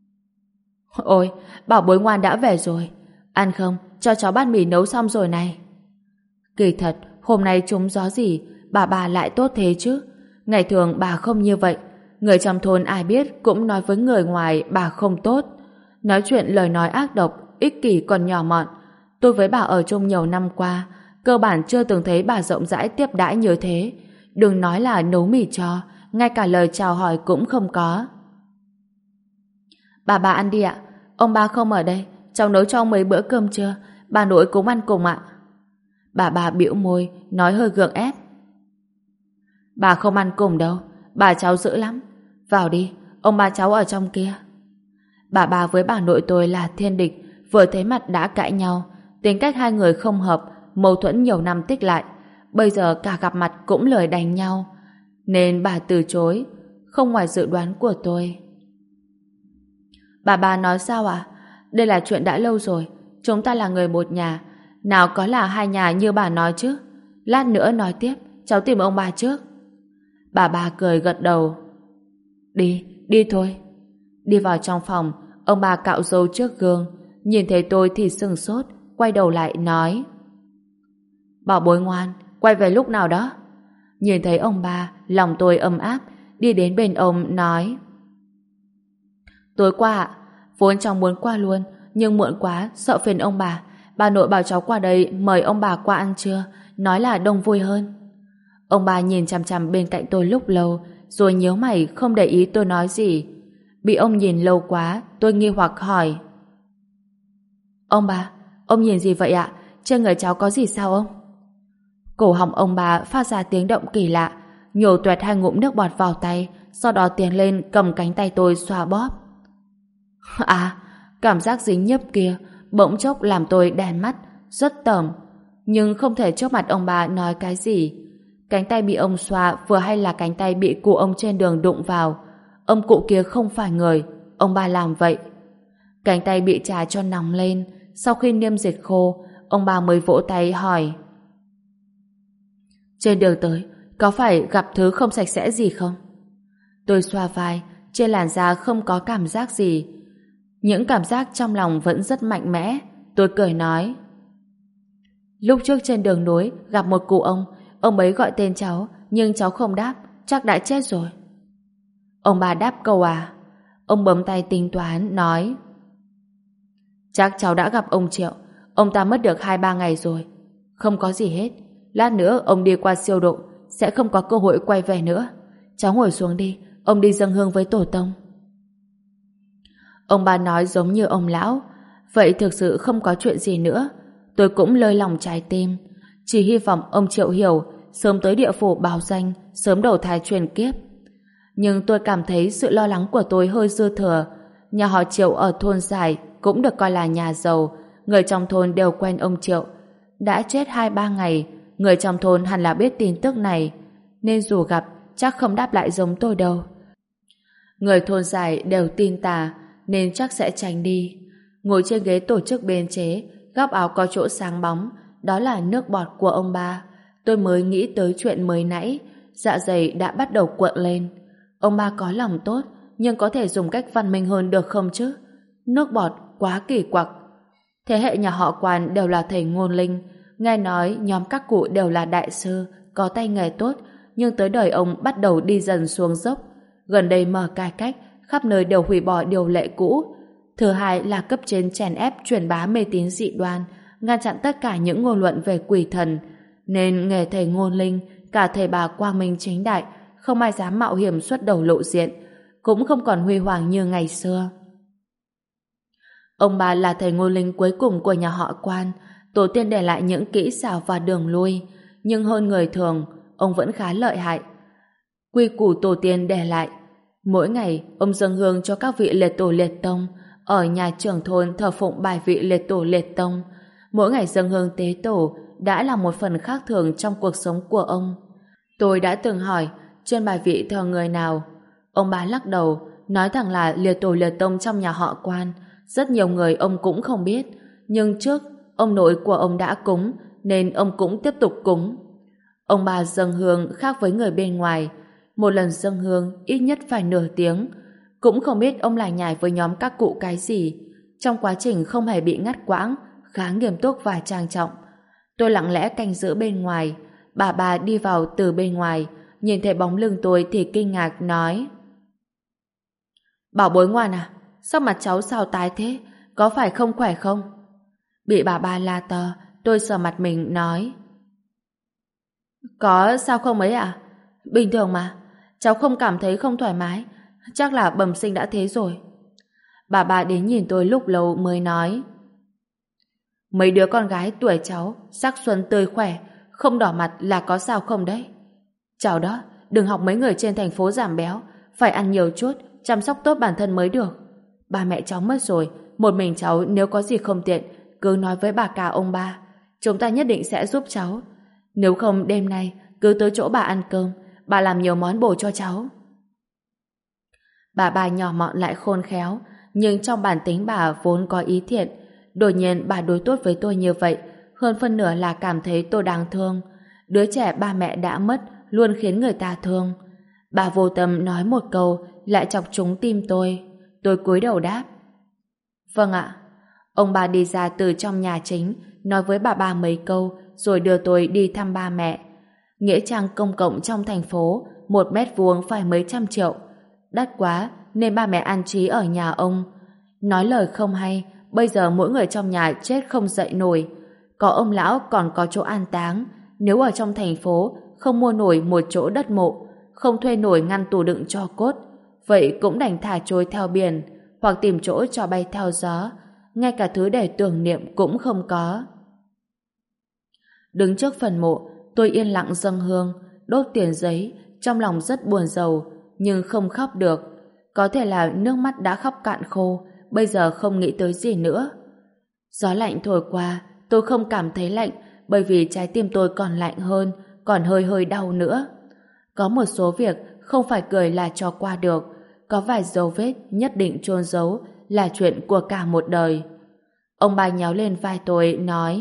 Ôi, bảo bối ngoan đã về rồi. Ăn không? Cho cháu bát mì nấu xong rồi này. Kỳ thật, hôm nay trúng gió gì, bà bà lại tốt thế chứ. Ngày thường bà không như vậy. Người trong thôn ai biết cũng nói với người ngoài bà không tốt. Nói chuyện lời nói ác độc, ích kỷ còn nhỏ mọn. Tôi với bà ở chung nhiều năm qua, cơ bản chưa từng thấy bà rộng rãi tiếp đãi như thế. Đừng nói là nấu mì cho, ngay cả lời chào hỏi cũng không có. Bà bà ăn đi ạ. Ông ba không ở đây, cháu nấu cho ông mấy bữa cơm trưa, bà nội cũng ăn cùng ạ. Bà bà bĩu môi, nói hơi gượng ép. Bà không ăn cùng đâu, bà cháu dữ lắm. Vào đi, ông ba cháu ở trong kia. Bà bà với bà nội tôi là thiên địch, vừa thấy mặt đã cãi nhau, tính cách hai người không hợp, mâu thuẫn nhiều năm tích lại. Bây giờ cả gặp mặt cũng lười đánh nhau, nên bà từ chối, không ngoài dự đoán của tôi. Bà bà nói sao à? Đây là chuyện đã lâu rồi, chúng ta là người một nhà, nào có là hai nhà như bà nói chứ. Lát nữa nói tiếp, cháu tìm ông bà trước. Bà bà cười gật đầu. Đi, đi thôi. Đi vào trong phòng, ông bà cạo râu trước gương, nhìn thấy tôi thì sừng sốt, quay đầu lại nói: Bảo bối ngoan, quay về lúc nào đó? Nhìn thấy ông bà, lòng tôi ấm áp, đi đến bên ông nói: Tối qua ạ, vốn cháu muốn qua luôn, nhưng muộn quá, sợ phiền ông bà. Bà nội bảo cháu qua đây mời ông bà qua ăn trưa, nói là đông vui hơn. Ông bà nhìn chằm chằm bên cạnh tôi lúc lâu, rồi nhíu mày không để ý tôi nói gì. Bị ông nhìn lâu quá, tôi nghi hoặc hỏi. Ông bà, ông nhìn gì vậy ạ? Trên người cháu có gì sao ông? Cổ họng ông bà phát ra tiếng động kỳ lạ, nhổ toẹt hai ngụm nước bọt vào tay, sau đó tiến lên cầm cánh tay tôi xoa bóp. À, cảm giác dính nhấp kia bỗng chốc làm tôi đen mắt, rất tởm, nhưng không thể trước mặt ông bà nói cái gì. Cánh tay bị ông xoa vừa hay là cánh tay bị cụ ông trên đường đụng vào. Ông cụ kia không phải người, ông bà làm vậy. Cánh tay bị chà cho nóng lên, sau khi niêm dịch khô, ông bà mới vỗ tay hỏi. Trên đường tới, có phải gặp thứ không sạch sẽ gì không? Tôi xoa vai, trên làn da không có cảm giác gì. Những cảm giác trong lòng vẫn rất mạnh mẽ. Tôi cười nói. Lúc trước trên đường núi gặp một cụ ông, ông ấy gọi tên cháu, nhưng cháu không đáp, chắc đã chết rồi. Ông bà đáp câu à? Ông bấm tay tính toán, nói. Chắc cháu đã gặp ông Triệu, ông ta mất được hai ba ngày rồi. Không có gì hết, lát nữa ông đi qua siêu độ, sẽ không có cơ hội quay về nữa. Cháu ngồi xuống đi, ông đi dâng hương với tổ tông. Ông bà nói giống như ông lão, vậy thực sự không có chuyện gì nữa. Tôi cũng lơi lòng trái tim, chỉ hy vọng ông Triệu hiểu, sớm tới địa phủ báo danh, sớm đầu thai truyền kiếp. Nhưng tôi cảm thấy sự lo lắng của tôi hơi dư thừa. Nhà họ Triệu ở thôn Giải cũng được coi là nhà giàu, người trong thôn đều quen ông Triệu. Đã chết hai ba ngày, người trong thôn hẳn là biết tin tức này, nên dù gặp chắc không đáp lại giống tôi đâu. Người thôn Giải đều tin tà, nên chắc sẽ tránh đi. Ngồi trên ghế tổ chức biên chế, góc áo có chỗ sáng bóng, đó là nước bọt của ông ba. Tôi mới nghĩ tới chuyện mới nãy, dạ dày đã bắt đầu cuộn lên. Ông ba có lòng tốt, nhưng có thể dùng cách văn minh hơn được không chứ? Nước bọt quá kỳ quặc. Thế hệ nhà họ Quan đều là thầy ngôn linh, nghe nói nhóm các cụ đều là đại sư, có tay nghề tốt, nhưng tới đời ông bắt đầu đi dần xuống dốc. Gần đây mở cải cách, khắp nơi đều hủy bỏ điều lệ cũ. Thứ hai là cấp trên chèn ép truyền bá mê tín dị đoan, ngăn chặn tất cả những ngôn luận về quỷ thần, nên nghề thầy ngôn linh, cả thầy bà quang minh chính đại, không ai dám mạo hiểm xuất đầu lộ diện, cũng không còn huy hoàng như ngày xưa. Ông bà là thầy ngôn linh cuối cùng của nhà họ Quan, tổ tiên để lại những kỹ xảo và đường lui, nhưng hơn người thường, ông vẫn khá lợi hại. Quy củ tổ tiên để lại, mỗi ngày ông dâng hương cho các vị liệt tổ liệt tông, ở nhà trưởng thôn thờ phụng bài vị liệt tổ liệt tông. Mỗi ngày dâng hương tế tổ đã là một phần khác thường trong cuộc sống của ông. Tôi đã từng hỏi trên bài vị thờ người nào. Ông bà lắc đầu, nói thẳng là liệt tổ liệt tông trong nhà họ Quan. Rất nhiều người ông cũng không biết, nhưng trước ông nội của ông đã cúng, nên ông cũng tiếp tục cúng. Ông bà dâng hương khác với người bên ngoài. Một lần dâng hương ít nhất phải nửa tiếng. Cũng không biết ông lại nhải với nhóm các cụ cái gì. Trong quá trình không hề bị ngắt quãng, khá nghiêm túc và trang trọng. Tôi lặng lẽ canh giữ bên ngoài. Bà bà đi vào từ bên ngoài, nhìn thấy bóng lưng tôi thì kinh ngạc nói: Bảo bối ngoan à, sao mặt cháu sao tái thế, có phải không khỏe không? Bị bà bà la to, tôi sờ mặt mình nói: Có sao không ấy à? Bình thường mà, cháu không cảm thấy không thoải mái, chắc là bẩm sinh đã thế rồi. Bà bà đến nhìn tôi lúc lâu mới nói: Mấy đứa con gái tuổi cháu sắc xuân tươi khỏe, không đỏ mặt là có sao không đấy. Cháu đó, đừng học mấy người trên thành phố giảm béo, phải ăn nhiều chút, chăm sóc tốt bản thân mới được. Ba mẹ cháu mất rồi, một mình cháu nếu có gì không tiện, cứ nói với bà cả ông ba, chúng ta nhất định sẽ giúp cháu. Nếu không đêm nay cứ tới chỗ bà ăn cơm, bà làm nhiều món bổ cho cháu. Bà bà nhỏ mọn lại khôn khéo, nhưng trong bản tính bà vốn có ý thiện. Đột nhiên bà đối tốt với tôi như vậy, hơn phân nửa là cảm thấy tôi đáng thương. Đứa trẻ ba mẹ đã mất luôn khiến người ta thương. Bà vô tâm nói một câu lại chọc trúng tim tôi. Tôi cúi đầu đáp: Vâng ạ. Ông bà đi ra từ trong nhà chính, nói với bà bà mấy câu rồi đưa tôi đi thăm ba mẹ. Nghĩa trang công cộng trong thành phố, một mét vuông phải mấy trăm triệu. Đắt quá nên ba mẹ an trí ở nhà ông. Nói lời không hay, bây giờ mỗi người trong nhà chết không dậy nổi. Có ông lão còn có chỗ an táng, nếu ở trong thành phố không mua nổi một chỗ đất mộ, không thuê nổi ngăn tủ đựng tro cốt, vậy cũng đành thả trôi theo biển, hoặc tìm chỗ cho bay theo gió, ngay cả thứ để tưởng niệm cũng không có. Đứng trước phần mộ, tôi yên lặng dâng hương, đốt tiền giấy, trong lòng rất buồn rầu, nhưng không khóc được. Có thể là nước mắt đã khóc cạn khô, bây giờ không nghĩ tới gì nữa. Gió lạnh thổi qua, tôi không cảm thấy lạnh, bởi vì trái tim tôi còn lạnh hơn, còn hơi hơi đau nữa. Có một số việc không phải cười là cho qua được, có vài dấu vết nhất định chôn giấu là chuyện của cả một đời. Ông bà nhéo lên vai tôi, nói: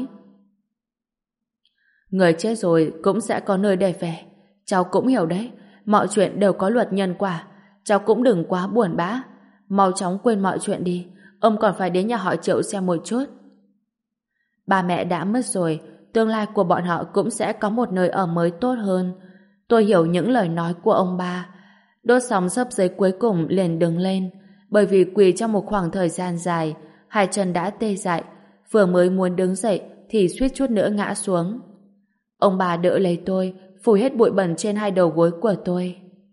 người chết rồi cũng sẽ có nơi để về. Cháu cũng hiểu đấy, mọi chuyện đều có luật nhân quả. Cháu cũng đừng quá buồn bã, mau chóng quên mọi chuyện đi. Ông còn phải đến nhà họ Triệu xem một chút. Ba mẹ đã mất rồi, tương lai của bọn họ cũng sẽ có một nơi ở mới tốt hơn. Tôi hiểu những lời nói của ông ba. Đốt xong xấp giấy cuối cùng liền đứng lên, bởi vì quỳ trong một khoảng thời gian dài, hai chân đã tê dại, vừa mới muốn đứng dậy thì suýt chút nữa ngã xuống. Ông bà đỡ lấy tôi, phủi hết bụi bẩn trên hai đầu gối của tôi.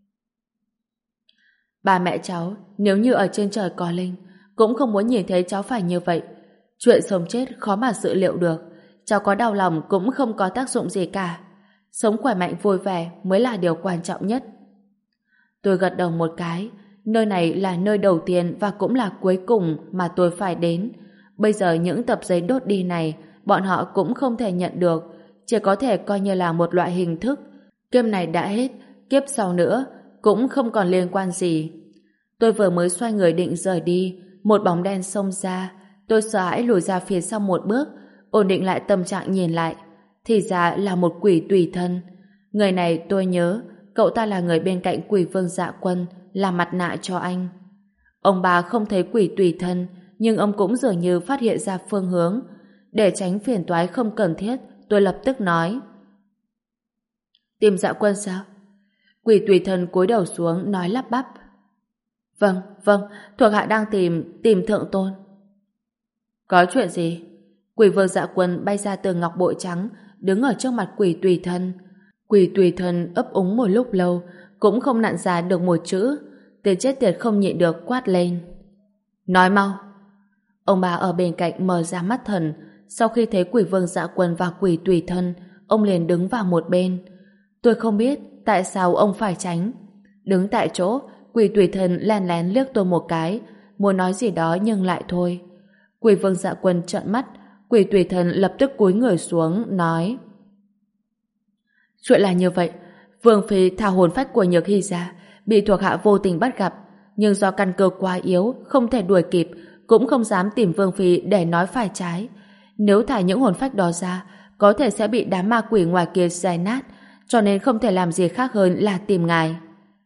Ba mẹ cháu, nếu như ở trên trời có linh, cũng không muốn nhìn thấy cháu phải như vậy. Chuyện sống chết khó mà dự liệu được, cháu có đau lòng cũng không có tác dụng gì cả. Sống khỏe mạnh vui vẻ mới là điều quan trọng nhất. Tôi gật đầu một cái. Nơi này là nơi đầu tiên và cũng là cuối cùng mà tôi phải đến. Bây giờ những tập giấy đốt đi này bọn họ cũng không thể nhận được, chỉ có thể coi như là một loại hình thức. Kiếp này đã hết, kiếp sau nữa cũng không còn liên quan gì. Tôi vừa mới xoay người định rời đi, một bóng đen xông ra. Tôi sợ hãi lùi ra phía sau một bước, ổn định lại tâm trạng nhìn lại. Thì ra là một quỷ tùy thân. Người này tôi nhớ, cậu ta là người bên cạnh Quỷ Vương Dạ Quân, làm mặt nạ cho anh. Ông bà không thấy quỷ tùy thân, nhưng ông cũng dường như phát hiện ra phương hướng. Để tránh phiền toái không cần thiết, tôi lập tức nói: tìm Dạ Quân sao? Quỷ tùy thân cúi đầu xuống nói lắp bắp: Vâng, vâng, thuộc hạ đang tìm, tìm thượng tôn. Có chuyện gì? Quỷ Vương Dạ Quân bay ra từ ngọc bội trắng, đứng ở trước mặt quỷ tùy thân. Quỷ tùy thân ấp úng một lúc lâu, cũng không nặn ra được một chữ. Tên chết tiệt không nhịn được quát lên: nói mau! Ông bà ở bên cạnh mở ra mắt thần. Sau khi thấy Quỷ Vương Dạ Quân và quỷ tùy thân, ông liền đứng vào một bên. Tôi không biết tại sao ông phải tránh. Đứng tại chỗ, quỷ tùy thân lén lén liếc tôi một cái, muốn nói gì đó nhưng lại thôi. Quỷ Vương Dạ Quân trợn mắt, quỷ tùy thân lập tức cúi người xuống nói: chuyện là như vậy, Vương Phi thả hồn phách của Nhược Hy ra, bị thuộc hạ vô tình bắt gặp, nhưng do căn cơ quá yếu, không thể đuổi kịp, cũng không dám tìm Vương Phi để nói phải trái. Nếu thả những hồn phách đó ra, có thể sẽ bị đám ma quỷ ngoài kia xé nát, cho nên không thể làm gì khác hơn là tìm ngài.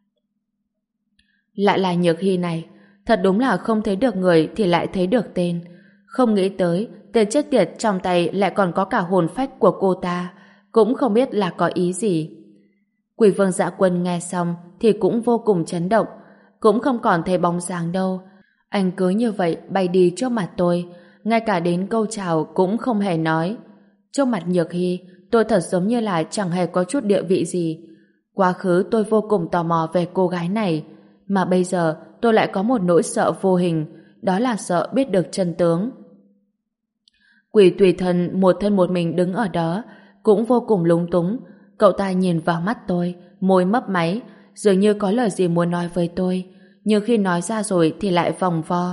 Lại là Nhược Hy này, thật đúng là không thấy được người thì lại thấy được tên. Không nghĩ tới, tên chết tiệt trong tay lại còn có cả hồn phách của cô ta, cũng không biết là có ý gì. Quỷ Vương Dạ Quân nghe xong thì cũng vô cùng chấn động, cũng không còn thấy bóng dáng đâu. Anh cứ như vậy bay đi trước mặt tôi, ngay cả đến câu chào cũng không hề nói. Trước mặt Nhược Hy, tôi thật giống như là chẳng hề có chút địa vị gì. Quá khứ tôi vô cùng tò mò về cô gái này, mà bây giờ tôi lại có một nỗi sợ vô hình, đó là sợ biết được chân tướng. Quỷ tùy thân một thân một mình đứng ở đó, cũng vô cùng lúng túng. Cậu ta nhìn vào mắt tôi, môi mấp máy, dường như có lời gì muốn nói với tôi, nhưng khi nói ra rồi thì lại vòng vo.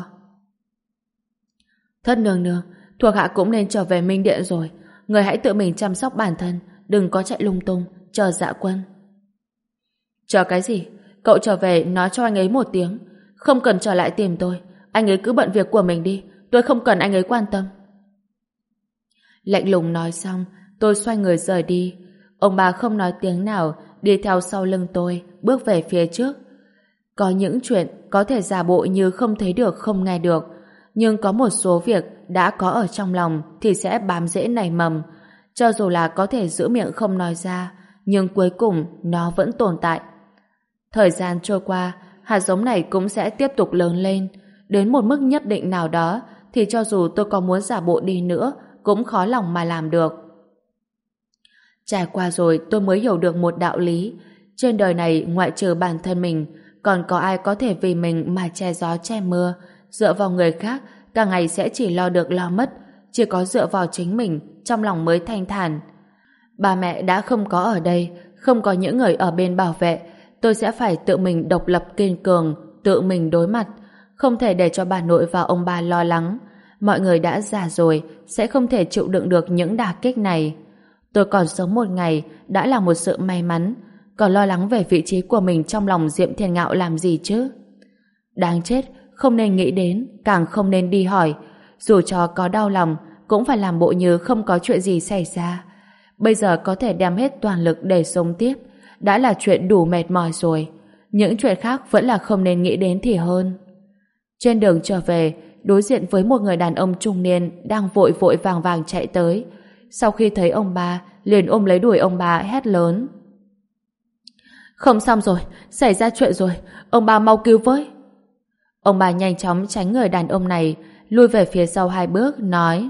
Thất nương nương, thuộc hạ cũng nên trở về Minh Điện rồi. Người hãy tự mình chăm sóc bản thân, đừng có chạy lung tung, chờ Dạ Quân. Chờ cái gì? Cậu trở về nói cho anh ấy một tiếng, không cần trở lại tìm tôi. Anh ấy cứ bận việc của mình đi, tôi không cần anh ấy quan tâm. Lạnh lùng nói xong, tôi xoay người rời đi. Ông bà không nói tiếng nào, đi theo sau lưng tôi, bước về phía trước. Có những chuyện có thể giả bộ như không thấy được, không nghe được, nhưng có một số việc đã có ở trong lòng thì sẽ bám rễ nảy mầm. Cho dù là có thể giữ miệng không nói ra, nhưng cuối cùng nó vẫn tồn tại. Thời gian trôi qua, hạt giống này cũng sẽ tiếp tục lớn lên. Đến một mức nhất định nào đó thì cho dù tôi có muốn giả bộ đi nữa cũng khó lòng mà làm được. Trải qua rồi tôi mới hiểu được một đạo lý. Trên đời này ngoại trừ bản thân mình, còn có ai có thể vì mình mà che gió che mưa, dựa vào người khác, cả ngày sẽ chỉ lo được lo mất, chỉ có dựa vào chính mình, trong lòng mới thanh thản. Ba mẹ đã không có ở đây, không có những người ở bên bảo vệ, tôi sẽ phải tự mình độc lập kiên cường, tự mình đối mặt, không thể để cho bà nội và ông bà lo lắng. Mọi người đã già rồi, sẽ không thể chịu đựng được những đả kích này. Tôi còn sống một ngày đã là một sự may mắn, còn lo lắng về vị trí của mình trong lòng Diệm Thiên Ngạo làm gì chứ? Đáng chết, không nên nghĩ đến, càng không nên đi hỏi. Dù cho có đau lòng, cũng phải làm bộ như không có chuyện gì xảy ra. Bây giờ có thể đem hết toàn lực để sống tiếp, đã là chuyện đủ mệt mỏi rồi. Những chuyện khác vẫn là không nên nghĩ đến thì hơn. Trên đường trở về, đối diện với một người đàn ông trung niên đang vội vội vàng vàng chạy tới. Sau khi thấy ông bà, liền ôm lấy đuổi ông bà hét lớn. Không xong rồi, xảy ra chuyện rồi, ông bà mau cứu với. Ông bà nhanh chóng tránh người đàn ông này, lui về phía sau hai bước, nói: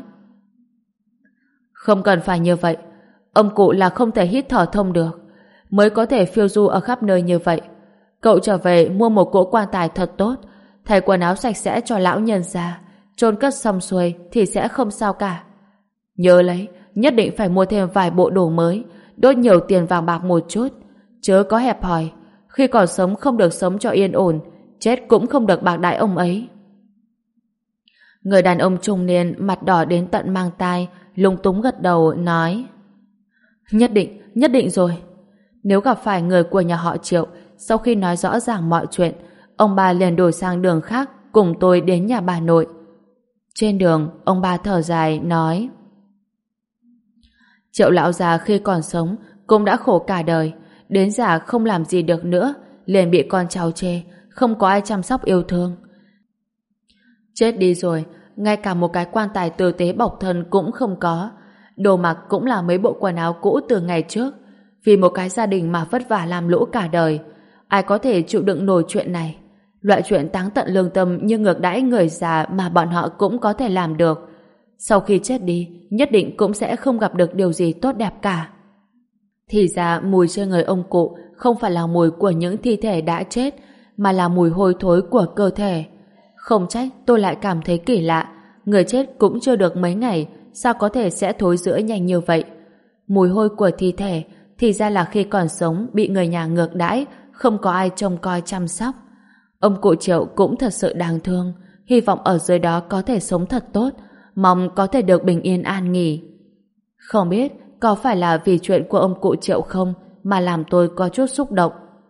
Không cần phải như vậy, ông cụ là không thể hít thở thông được, mới có thể phiêu du ở khắp nơi như vậy. Cậu trở về mua một cỗ quan tài thật tốt, thay quần áo sạch sẽ cho lão nhân ra, chôn cất xong xuôi thì sẽ không sao cả. Nhớ lấy, nhất định phải mua thêm vài bộ đồ mới, đốt nhiều tiền vàng bạc một chút, chớ có hẹp hòi. Khi còn sống không được sống cho yên ổn, chết cũng không được bạc đãi ông ấy. Người đàn ông trung niên mặt đỏ đến tận mang tai, lúng túng gật đầu nói: Nhất định, nhất định rồi. Nếu gặp phải người của nhà họ Triệu, sau khi nói rõ ràng mọi chuyện, ông bà liền đổi sang đường khác cùng tôi đến nhà bà nội. Trên đường, ông bà thở dài nói: Triệu lão già khi còn sống cũng đã khổ cả đời, đến già không làm gì được nữa, liền bị con cháu chê, không có ai chăm sóc yêu thương. Chết đi rồi, ngay cả một cái quan tài tử tế bọc thân cũng không có, đồ mặc cũng là mấy bộ quần áo cũ từ ngày trước. Vì một cái gia đình mà vất vả làm lũ cả đời, ai có thể chịu đựng nổi chuyện này? Loại chuyện táng tận lương tâm như ngược đãi người già mà bọn họ cũng có thể làm được. Sau khi chết đi, nhất định cũng sẽ không gặp được điều gì tốt đẹp cả. Thì ra mùi trên người ông cụ không phải là mùi của những thi thể đã chết, mà là mùi hôi thối của cơ thể. Không trách tôi lại cảm thấy kỳ lạ, người chết cũng chưa được mấy ngày, sao có thể sẽ thối rữa nhanh như vậy? Mùi hôi của thi thể thì ra là khi còn sống bị người nhà ngược đãi, không có ai trông coi chăm sóc. Ông cụ Triệu cũng thật sự đáng thương, hy vọng ở dưới đó có thể sống thật tốt, mong có thể được bình yên an nghỉ. Không biết có phải là vì chuyện của ông cụ Triệu không mà làm tôi có chút xúc động.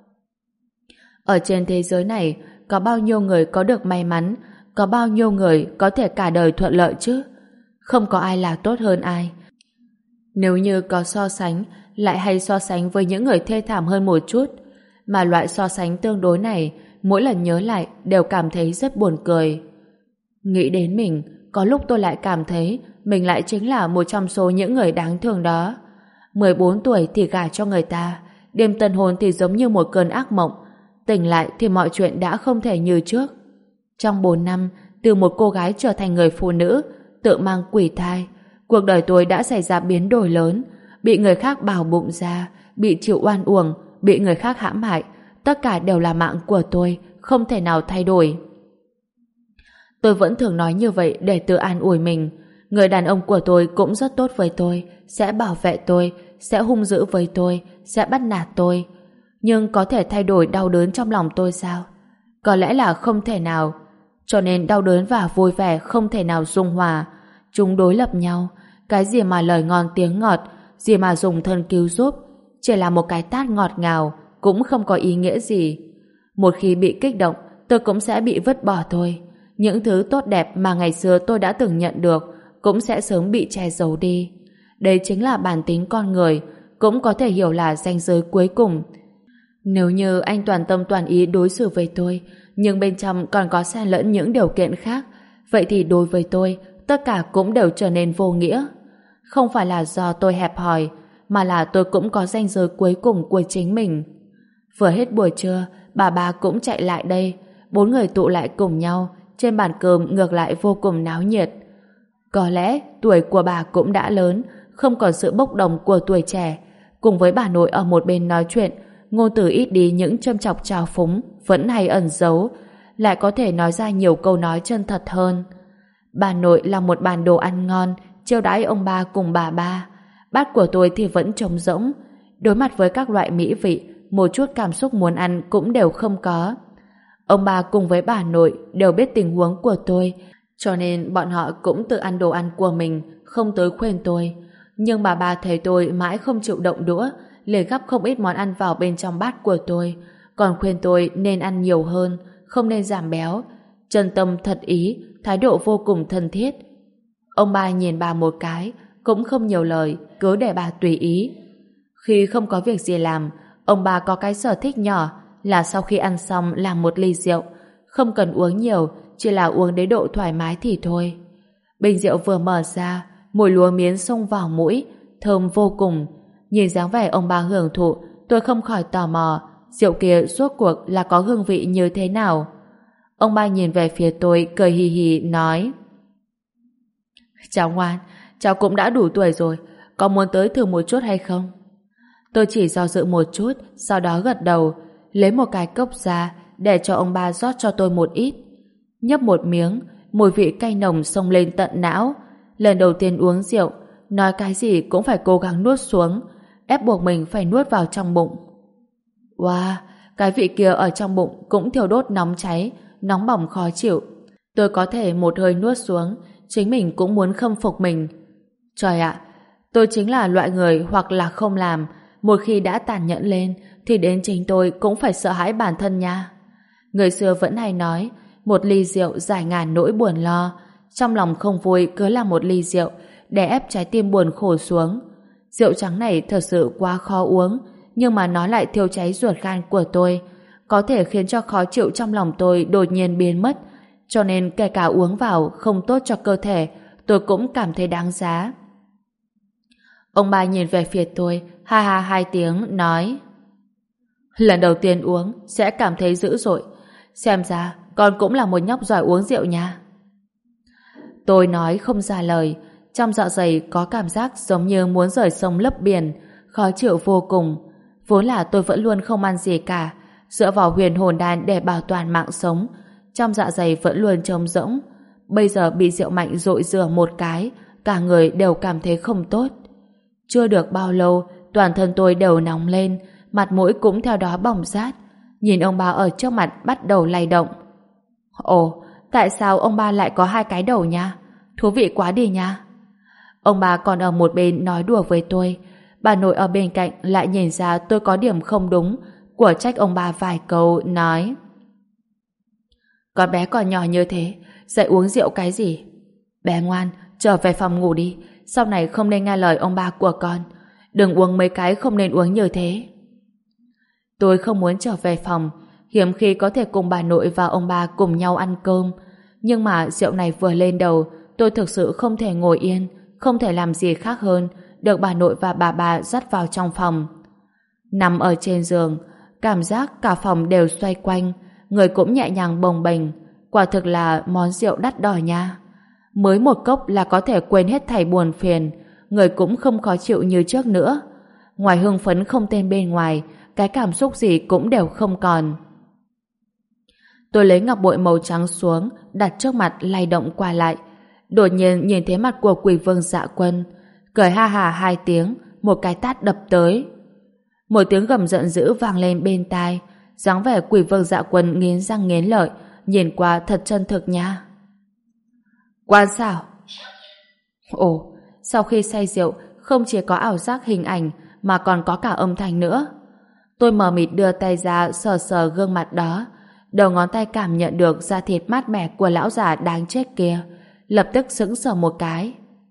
Ở trên thế giới này, có bao nhiêu người có được may mắn, có bao nhiêu người có thể cả đời thuận lợi chứ? Không có ai là tốt hơn ai. Nếu như có so sánh, lại hay so sánh với những người thê thảm hơn một chút. Mà loại so sánh tương đối này, mỗi lần nhớ lại đều cảm thấy rất buồn cười. Nghĩ đến mình, có lúc tôi lại cảm thấy mình lại chính là một trong số những người đáng thương đó. mười bốn tuổi thì gả cho người ta, đêm tân hôn thì giống như một cơn ác mộng, tỉnh lại thì mọi chuyện đã không thể như trước. Trong bốn năm, từ một cô gái trở thành người phụ nữ, tự mang quỷ thai, cuộc đời tôi đã xảy ra biến đổi lớn, bị người khác bào bụng ra, bị chịu oan uổng, bị người khác hãm hại, tất cả đều là mạng của tôi, không thể nào thay đổi. Tôi vẫn thường nói như vậy để tự an ủi mình. Người đàn ông của tôi cũng rất tốt với tôi, sẽ bảo vệ tôi, sẽ hung dữ với tôi, sẽ bắt nạt tôi. Nhưng có thể thay đổi đau đớn trong lòng tôi sao? Có lẽ là không thể nào. Cho nên đau đớn và vui vẻ không thể nào dung hòa. Chúng đối lập nhau. Cái gì mà lời ngon tiếng ngọt, gì mà dùng thân cứu giúp, chỉ là một cái tát ngọt ngào, cũng không có ý nghĩa gì. Một khi bị kích động, tôi cũng sẽ bị vứt bỏ thôi. Những thứ tốt đẹp mà ngày xưa tôi đã từng nhận được cũng sẽ sớm bị che giấu đi. Đây chính là bản tính con người, cũng có thể hiểu là ranh giới cuối cùng. Nếu như anh toàn tâm toàn ý đối xử với tôi, nhưng bên trong còn có xen lẫn những điều kiện khác, vậy thì đối với tôi, tất cả cũng đều trở nên vô nghĩa. Không phải là do tôi hẹp hòi, mà là tôi cũng có ranh giới cuối cùng của chính mình. Vừa hết buổi trưa, bà bà cũng chạy lại đây, bốn người tụ lại cùng nhau, trên bàn cơm ngược lại vô cùng náo nhiệt. Có lẽ tuổi của bà cũng đã lớn, không còn sự bốc đồng của tuổi trẻ. Cùng với bà nội ở một bên nói chuyện, ngôn từ ít đi những châm chọc trào phúng, vẫn hay ẩn giấu, lại có thể nói ra nhiều câu nói chân thật hơn. Bà nội là một bàn đồ ăn ngon, chiêu đãi ông bà cùng bà ba. Bát của tôi thì vẫn trống rỗng. Đối mặt với các loại mỹ vị, một chút cảm xúc muốn ăn cũng đều không có. Ông bà cùng với bà nội đều biết tình huống của tôi, cho nên bọn họ cũng tự ăn đồ ăn của mình, không tới khuyên tôi. Nhưng bà ba thấy tôi mãi không chịu động đũa, liền gắp không ít món ăn vào bên trong bát của tôi, còn khuyên tôi nên ăn nhiều hơn, không nên giảm béo. Chân tâm thật ý, thái độ vô cùng thân thiết. Ông ba nhìn bà một cái, cũng không nhiều lời, cứ để bà tùy ý. Khi không có việc gì làm, ông bà có cái sở thích nhỏ là sau khi ăn xong làm một ly rượu, không cần uống nhiều, chỉ là uống đến độ thoải mái thì thôi. Bình rượu vừa mở ra, mùi lúa miến xông vào mũi, thơm vô cùng. Nhìn dáng vẻ ông bà hưởng thụ, tôi không khỏi tò mò, rượu kia rốt cuộc là có hương vị như thế nào. Ông ba nhìn về phía tôi, cười hì hì, nói: cháu ngoan, cháu cũng đã đủ tuổi rồi, có muốn tới thử một chút hay không? Tôi chỉ do dự một chút, sau đó gật đầu, lấy một cái cốc ra, để cho ông ba rót cho tôi một ít. Nhấp một miếng, mùi vị cay nồng xông lên tận não. Lần đầu tiên uống rượu, nói cái gì cũng phải cố gắng nuốt xuống, ép buộc mình phải nuốt vào trong bụng. Wow, cái vị kia ở trong bụng cũng thiêu đốt nóng cháy, nóng bỏng khó chịu. Tôi có thể một hơi nuốt xuống, chính mình cũng muốn khâm phục mình. Trời ạ, tôi chính là loại người hoặc là không làm, một khi đã tàn nhẫn lên thì đến chính tôi cũng phải sợ hãi bản thân nha. Người xưa vẫn hay nói, một ly rượu giải ngàn nỗi buồn lo, trong lòng không vui cứ làm một ly rượu để ép trái tim buồn khổ xuống. Rượu trắng này thật sự quá khó uống, nhưng mà nó lại thiêu cháy ruột gan của tôi, có thể khiến cho khó chịu trong lòng tôi đột nhiên biến mất, cho nên kể cả uống vào không tốt cho cơ thể, tôi cũng cảm thấy đáng giá. Ông ba nhìn về phía tôi, ha ha hai tiếng, nói: lần đầu tiên uống sẽ cảm thấy dữ dội, xem ra con cũng là một nhóc giỏi uống rượu nha. Tôi nói không ra lời, trong dạ dày có cảm giác giống như muốn rời sông lấp biển, khó chịu vô cùng. Vốn là tôi vẫn luôn không ăn gì cả, dựa vào huyền hồn đan để bảo toàn mạng sống, trong dạ dày vẫn luôn trống rỗng. Bây giờ bị rượu mạnh dội rửa một cái, cả người đều cảm thấy không tốt. Chưa được bao lâu, toàn thân tôi đều nóng lên, mặt mũi cũng theo đó bỏng rát. Nhìn ông ba ở trước mặt bắt đầu lay động. Ồ, tại sao ông ba lại có hai cái đầu nha? Thú vị quá đi nha. Ông ba còn ở một bên nói đùa với tôi. Bà nội ở bên cạnh lại nhìn ra tôi có điểm không đúng, của trách ông ba vài câu, nói: con bé còn nhỏ như thế, dậy uống rượu cái gì? Bé ngoan, trở về phòng ngủ đi, sau này không nên nghe lời ông ba của con. Đừng uống mấy cái không nên uống như thế. Tôi không muốn trở về phòng, hiếm khi có thể cùng bà nội và ông ba cùng nhau ăn cơm. Nhưng mà rượu này vừa lên đầu, tôi thực sự không thể ngồi yên, không thể làm gì khác hơn được bà nội và bà bà dắt vào trong phòng. Nằm ở trên giường, cảm giác cả phòng đều xoay quanh, người cũng nhẹ nhàng bồng bềnh. Quả thực là món rượu đắt đỏ nha. Mới một cốc là có thể quên hết thảy buồn phiền, người cũng không khó chịu như trước nữa. Ngoài hưng phấn không tên bên ngoài, cái cảm xúc gì cũng đều không còn. Tôi lấy ngọc bội màu trắng xuống, đặt trước mặt lay động qua lại. Đột nhiên nhìn thấy mặt của Quỷ Vương Dạ Quân, cười ha hà hai tiếng, một cái tát đập tới. Một tiếng gầm giận dữ vang lên bên tai, dáng vẻ Quỷ Vương Dạ Quân nghiến răng nghiến lợi, nhìn qua thật chân thực nha. Quan xảo. Ồ, sau khi say rượu, không chỉ có ảo giác hình ảnh mà còn có cả âm thanh nữa. Tôi mờ mịt đưa tay ra sờ sờ gương mặt đó, đầu ngón tay cảm nhận được da thịt mát mẻ của lão già đáng chết kia, lập tức sững sờ một cái.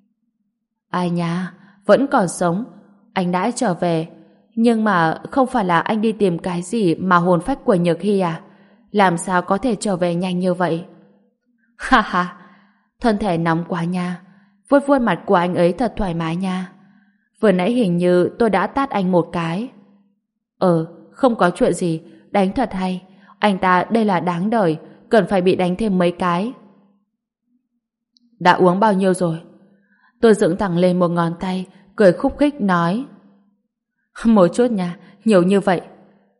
Ai nha, vẫn còn sống, anh đã trở về, nhưng mà không phải là anh đi tìm cái gì mà hồn phách của Nhược Hy à? Làm sao có thể trở về nhanh như vậy? Ha ha, thân thể nóng quá nha, vuốt vuốt mặt của anh ấy thật thoải mái nha. Vừa nãy hình như tôi đã tát anh một cái. Ờ, không có chuyện gì, đánh thật hay. Anh ta đây là đáng đời, cần phải bị đánh thêm mấy cái. Đã uống bao nhiêu rồi? Tôi dựng thẳng lên một ngón tay, cười khúc khích nói: một chút nha, nhiều như vậy.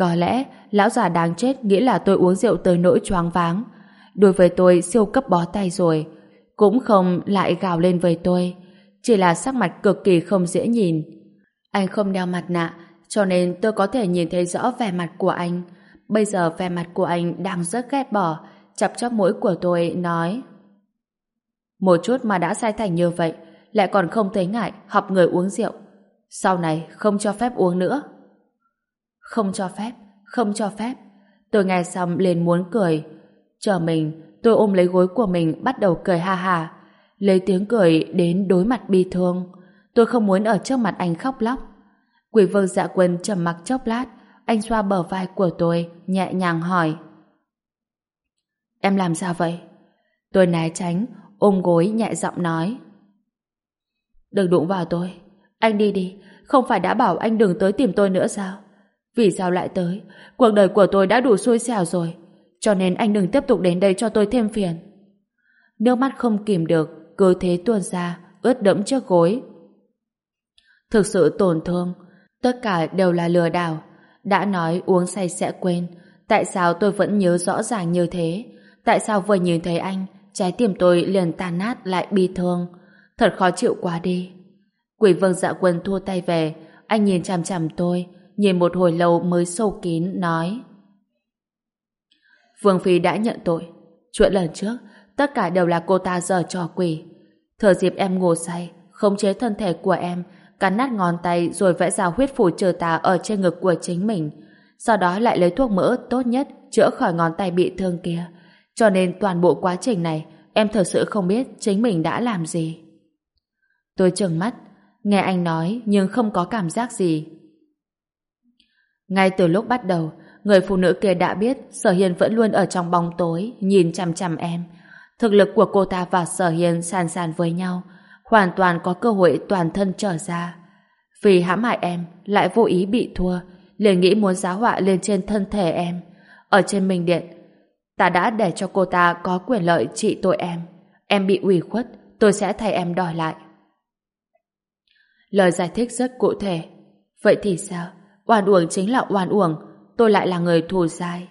Có lẽ lão già đáng chết nghĩ là tôi uống rượu tới nỗi choáng váng. Đối với tôi siêu cấp bó tay rồi. Cũng không lại gào lên với tôi. Chỉ là sắc mặt cực kỳ không dễ nhìn. Anh không đeo mặt nạ, cho nên tôi có thể nhìn thấy rõ vẻ mặt của anh. Bây giờ vẻ mặt của anh đang rất ghét bỏ, chọc chọc mũi của tôi nói: một chút mà đã sai thành như vậy, lại còn không thấy ngại học người uống rượu. Sau này không cho phép uống nữa. Không cho phép, không cho phép. Tôi nghe xong liền muốn cười. Chờ mình, tôi ôm lấy gối của mình bắt đầu cười ha ha. Lấy tiếng cười đến đối mặt bi thương. Tôi không muốn ở trước mặt anh khóc lóc. Quỷ Vương Dạ Quân trầm mặc chốc lát, anh xoa bờ vai của tôi, nhẹ nhàng hỏi: em làm sao vậy? Tôi né tránh, ôm gối nhẹ giọng nói: đừng đụng vào tôi. Anh đi đi, không phải đã bảo anh đừng tới tìm tôi nữa sao? Vì sao lại tới? Cuộc đời của tôi đã đủ xui xẻo rồi, cho nên anh đừng tiếp tục đến đây cho tôi thêm phiền. Nước mắt không kìm được, cứ thế tuôn ra, ướt đẫm chiếc gối. Thực sự tổn thương. Tất cả đều là lừa đảo. Đã nói uống say sẽ quên, tại sao tôi vẫn nhớ rõ ràng như thế? Tại sao vừa nhìn thấy anh, trái tim tôi liền tan nát lại bi thương? Thật khó chịu quá đi. Quỷ Vương Dạ Quân thua tay về, anh nhìn chằm chằm tôi, nhìn một hồi lâu mới sâu kín nói: Vương Phi đã nhận tội. Chuyện lần trước, tất cả đều là cô ta giở trò quỷ. Thừa dịp em ngủ say, khống chế thân thể của em, cắn nát ngón tay rồi vẽ ra huyết phù trừ tà ở trên ngực của chính mình. Sau đó lại lấy thuốc mỡ tốt nhất chữa khỏi ngón tay bị thương kia. Cho nên toàn bộ quá trình này em thật sự không biết chính mình đã làm gì. Tôi trừng mắt, nghe anh nói nhưng không có cảm giác gì. Ngay từ lúc bắt đầu, người phụ nữ kia đã biết Sở Hiên vẫn luôn ở trong bóng tối nhìn chằm chằm em. Thực lực của cô ta và Sở Hiên sàn sàn với nhau, hoàn toàn có cơ hội toàn thân trở ra. Vì hãm hại em lại vô ý bị thua, liền nghĩ muốn giá họa lên trên thân thể em. Ở trên Minh Điện, ta đã để cho cô ta có quyền lợi trị tội em. Em bị ủy khuất, tôi sẽ thay em đòi lại. Lời giải thích rất cụ thể. Vậy thì sao? Oan uổng chính là oan uổng, tôi lại là người thù dai.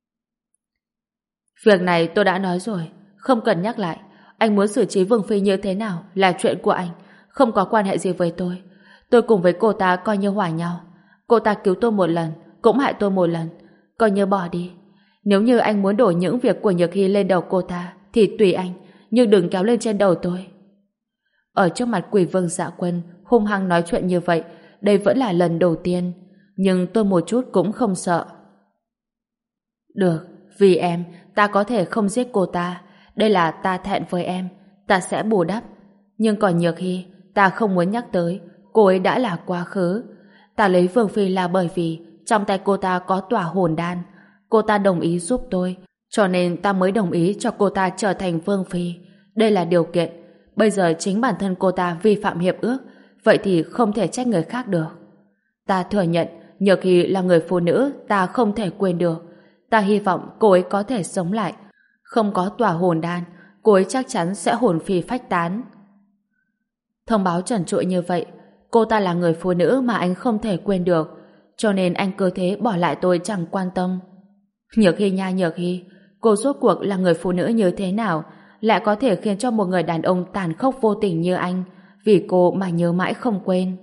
Việc này tôi đã nói rồi, không cần nhắc lại. Anh muốn xử trí Vương Phi như thế nào là chuyện của anh, không có quan hệ gì với tôi. Tôi cùng với cô ta coi như hòa nhau. Cô ta cứu tôi một lần, cũng hại tôi một lần, coi như bỏ đi. Nếu như anh muốn đổ những việc của Nhược Hy lên đầu cô ta thì tùy anh, nhưng đừng kéo lên trên đầu tôi. Ở trước mặt Quỷ Vương Dạ Quân hung hăng nói chuyện như vậy, đây vẫn là lần đầu tiên, nhưng tôi một chút cũng không sợ. Được, vì em, ta có thể không giết cô ta. Đây là ta thẹn với em, ta sẽ bù đắp. Nhưng còn Nhược Hy, ta không muốn nhắc tới, cô ấy đã là quá khứ. Ta lấy Vương Phi là bởi vì trong tay cô ta có tỏa hồn đan. Cô ta đồng ý giúp tôi, cho nên ta mới đồng ý cho cô ta trở thành Vương Phi. Đây là điều kiện. Bây giờ chính bản thân cô ta vi phạm hiệp ước, vậy thì không thể trách người khác được. Ta thừa nhận Nhược Hy là người phụ nữ ta không thể quên được. Ta hy vọng cô ấy có thể sống lại. Không có tỏa hồn đan, cô ấy chắc chắn sẽ hồn phi phách tán. Thông báo trần trụi như vậy, cô ta là người phụ nữ mà anh không thể quên được, cho nên anh cứ thế bỏ lại tôi chẳng quan tâm. Nhược Hy nha Nhược Hy, cô rốt cuộc là người phụ nữ như thế nào, lại có thể khiến cho một người đàn ông tàn khốc vô tình như anh vì cô mà nhớ mãi không quên.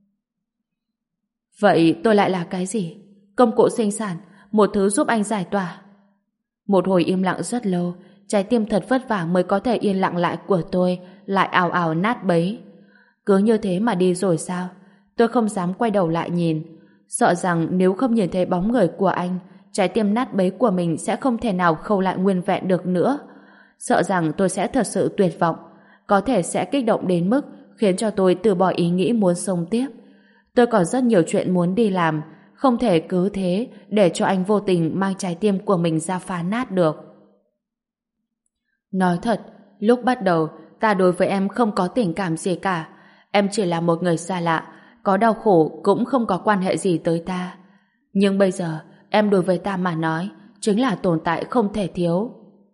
Vậy tôi lại là cái gì? Công cụ sinh sản, một thứ giúp anh giải tỏa. Một hồi im lặng rất lâu, trái tim thật vất vả mới có thể yên lặng lại của tôi lại ào ào nát bấy. Cứ như thế mà đi rồi sao? Tôi không dám quay đầu lại nhìn, sợ rằng nếu không nhìn thấy bóng người của anh, trái tim nát bấy của mình sẽ không thể nào khâu lại nguyên vẹn được nữa. Sợ rằng tôi sẽ thật sự tuyệt vọng, có thể sẽ kích động đến mức khiến cho tôi từ bỏ ý nghĩ muốn sống tiếp. Tôi còn rất nhiều chuyện muốn đi làm, không thể cứ thế để cho anh vô tình mang trái tim của mình ra phá nát được. Nói thật, lúc bắt đầu ta đối với em không có tình cảm gì cả. Em chỉ là một người xa lạ, có đau khổ cũng không có quan hệ gì tới ta. Nhưng bây giờ em đối với ta mà nói chính là tồn tại không thể thiếu.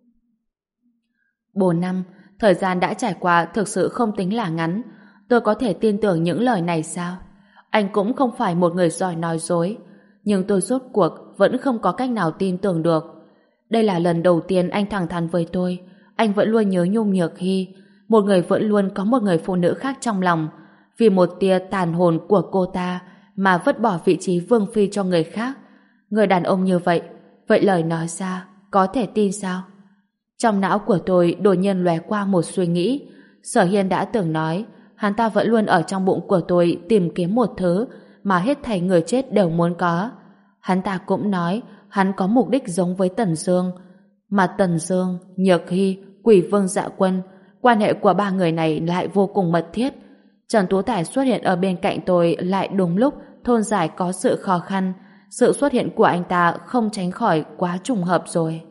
Bốn năm, thời gian đã trải qua thực sự không tính là ngắn. Tôi có thể tin tưởng những lời này sao? Anh cũng không phải một người giỏi nói dối. nhưng tôi rốt cuộc vẫn không có cách nào tin tưởng được. Đây là lần đầu tiên anh thẳng thắn với tôi. Anh vẫn luôn nhớ Nhung Nhược Hy, một người vẫn luôn có một người phụ nữ khác trong lòng. Vì một tia tàn hồn của cô ta mà vứt bỏ vị trí vương phi cho người khác. Người đàn ông như vậy, vậy lời nói ra có thể tin sao? Trong não của tôi đột nhiên lóe qua một suy nghĩ. Sở Hiên đã từng nói hắn ta vẫn luôn ở trong bụng của tôi tìm kiếm một thứ mà hết thảy người chết đều muốn có. Hắn ta cũng nói hắn có mục đích giống với Tần Dương, mà Tần Dương, Nhược Hy, Quỷ Vương Dạ Quân, quan hệ của ba người này lại vô cùng mật thiết. Trần Tú Tài xuất hiện ở bên cạnh tôi lại đúng lúc thôn giải có sự khó khăn. Sự xuất hiện của anh ta không tránh khỏi quá trùng hợp rồi.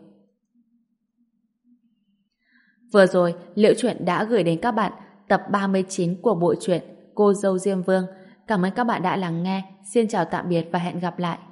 Vừa rồi, Liễu Chuyện đã gửi đến các bạn tập ba mươi chín của bộ truyện Cô Dâu Diêm Vương. Cảm ơn các bạn đã lắng nghe. Xin chào tạm biệt và hẹn gặp lại.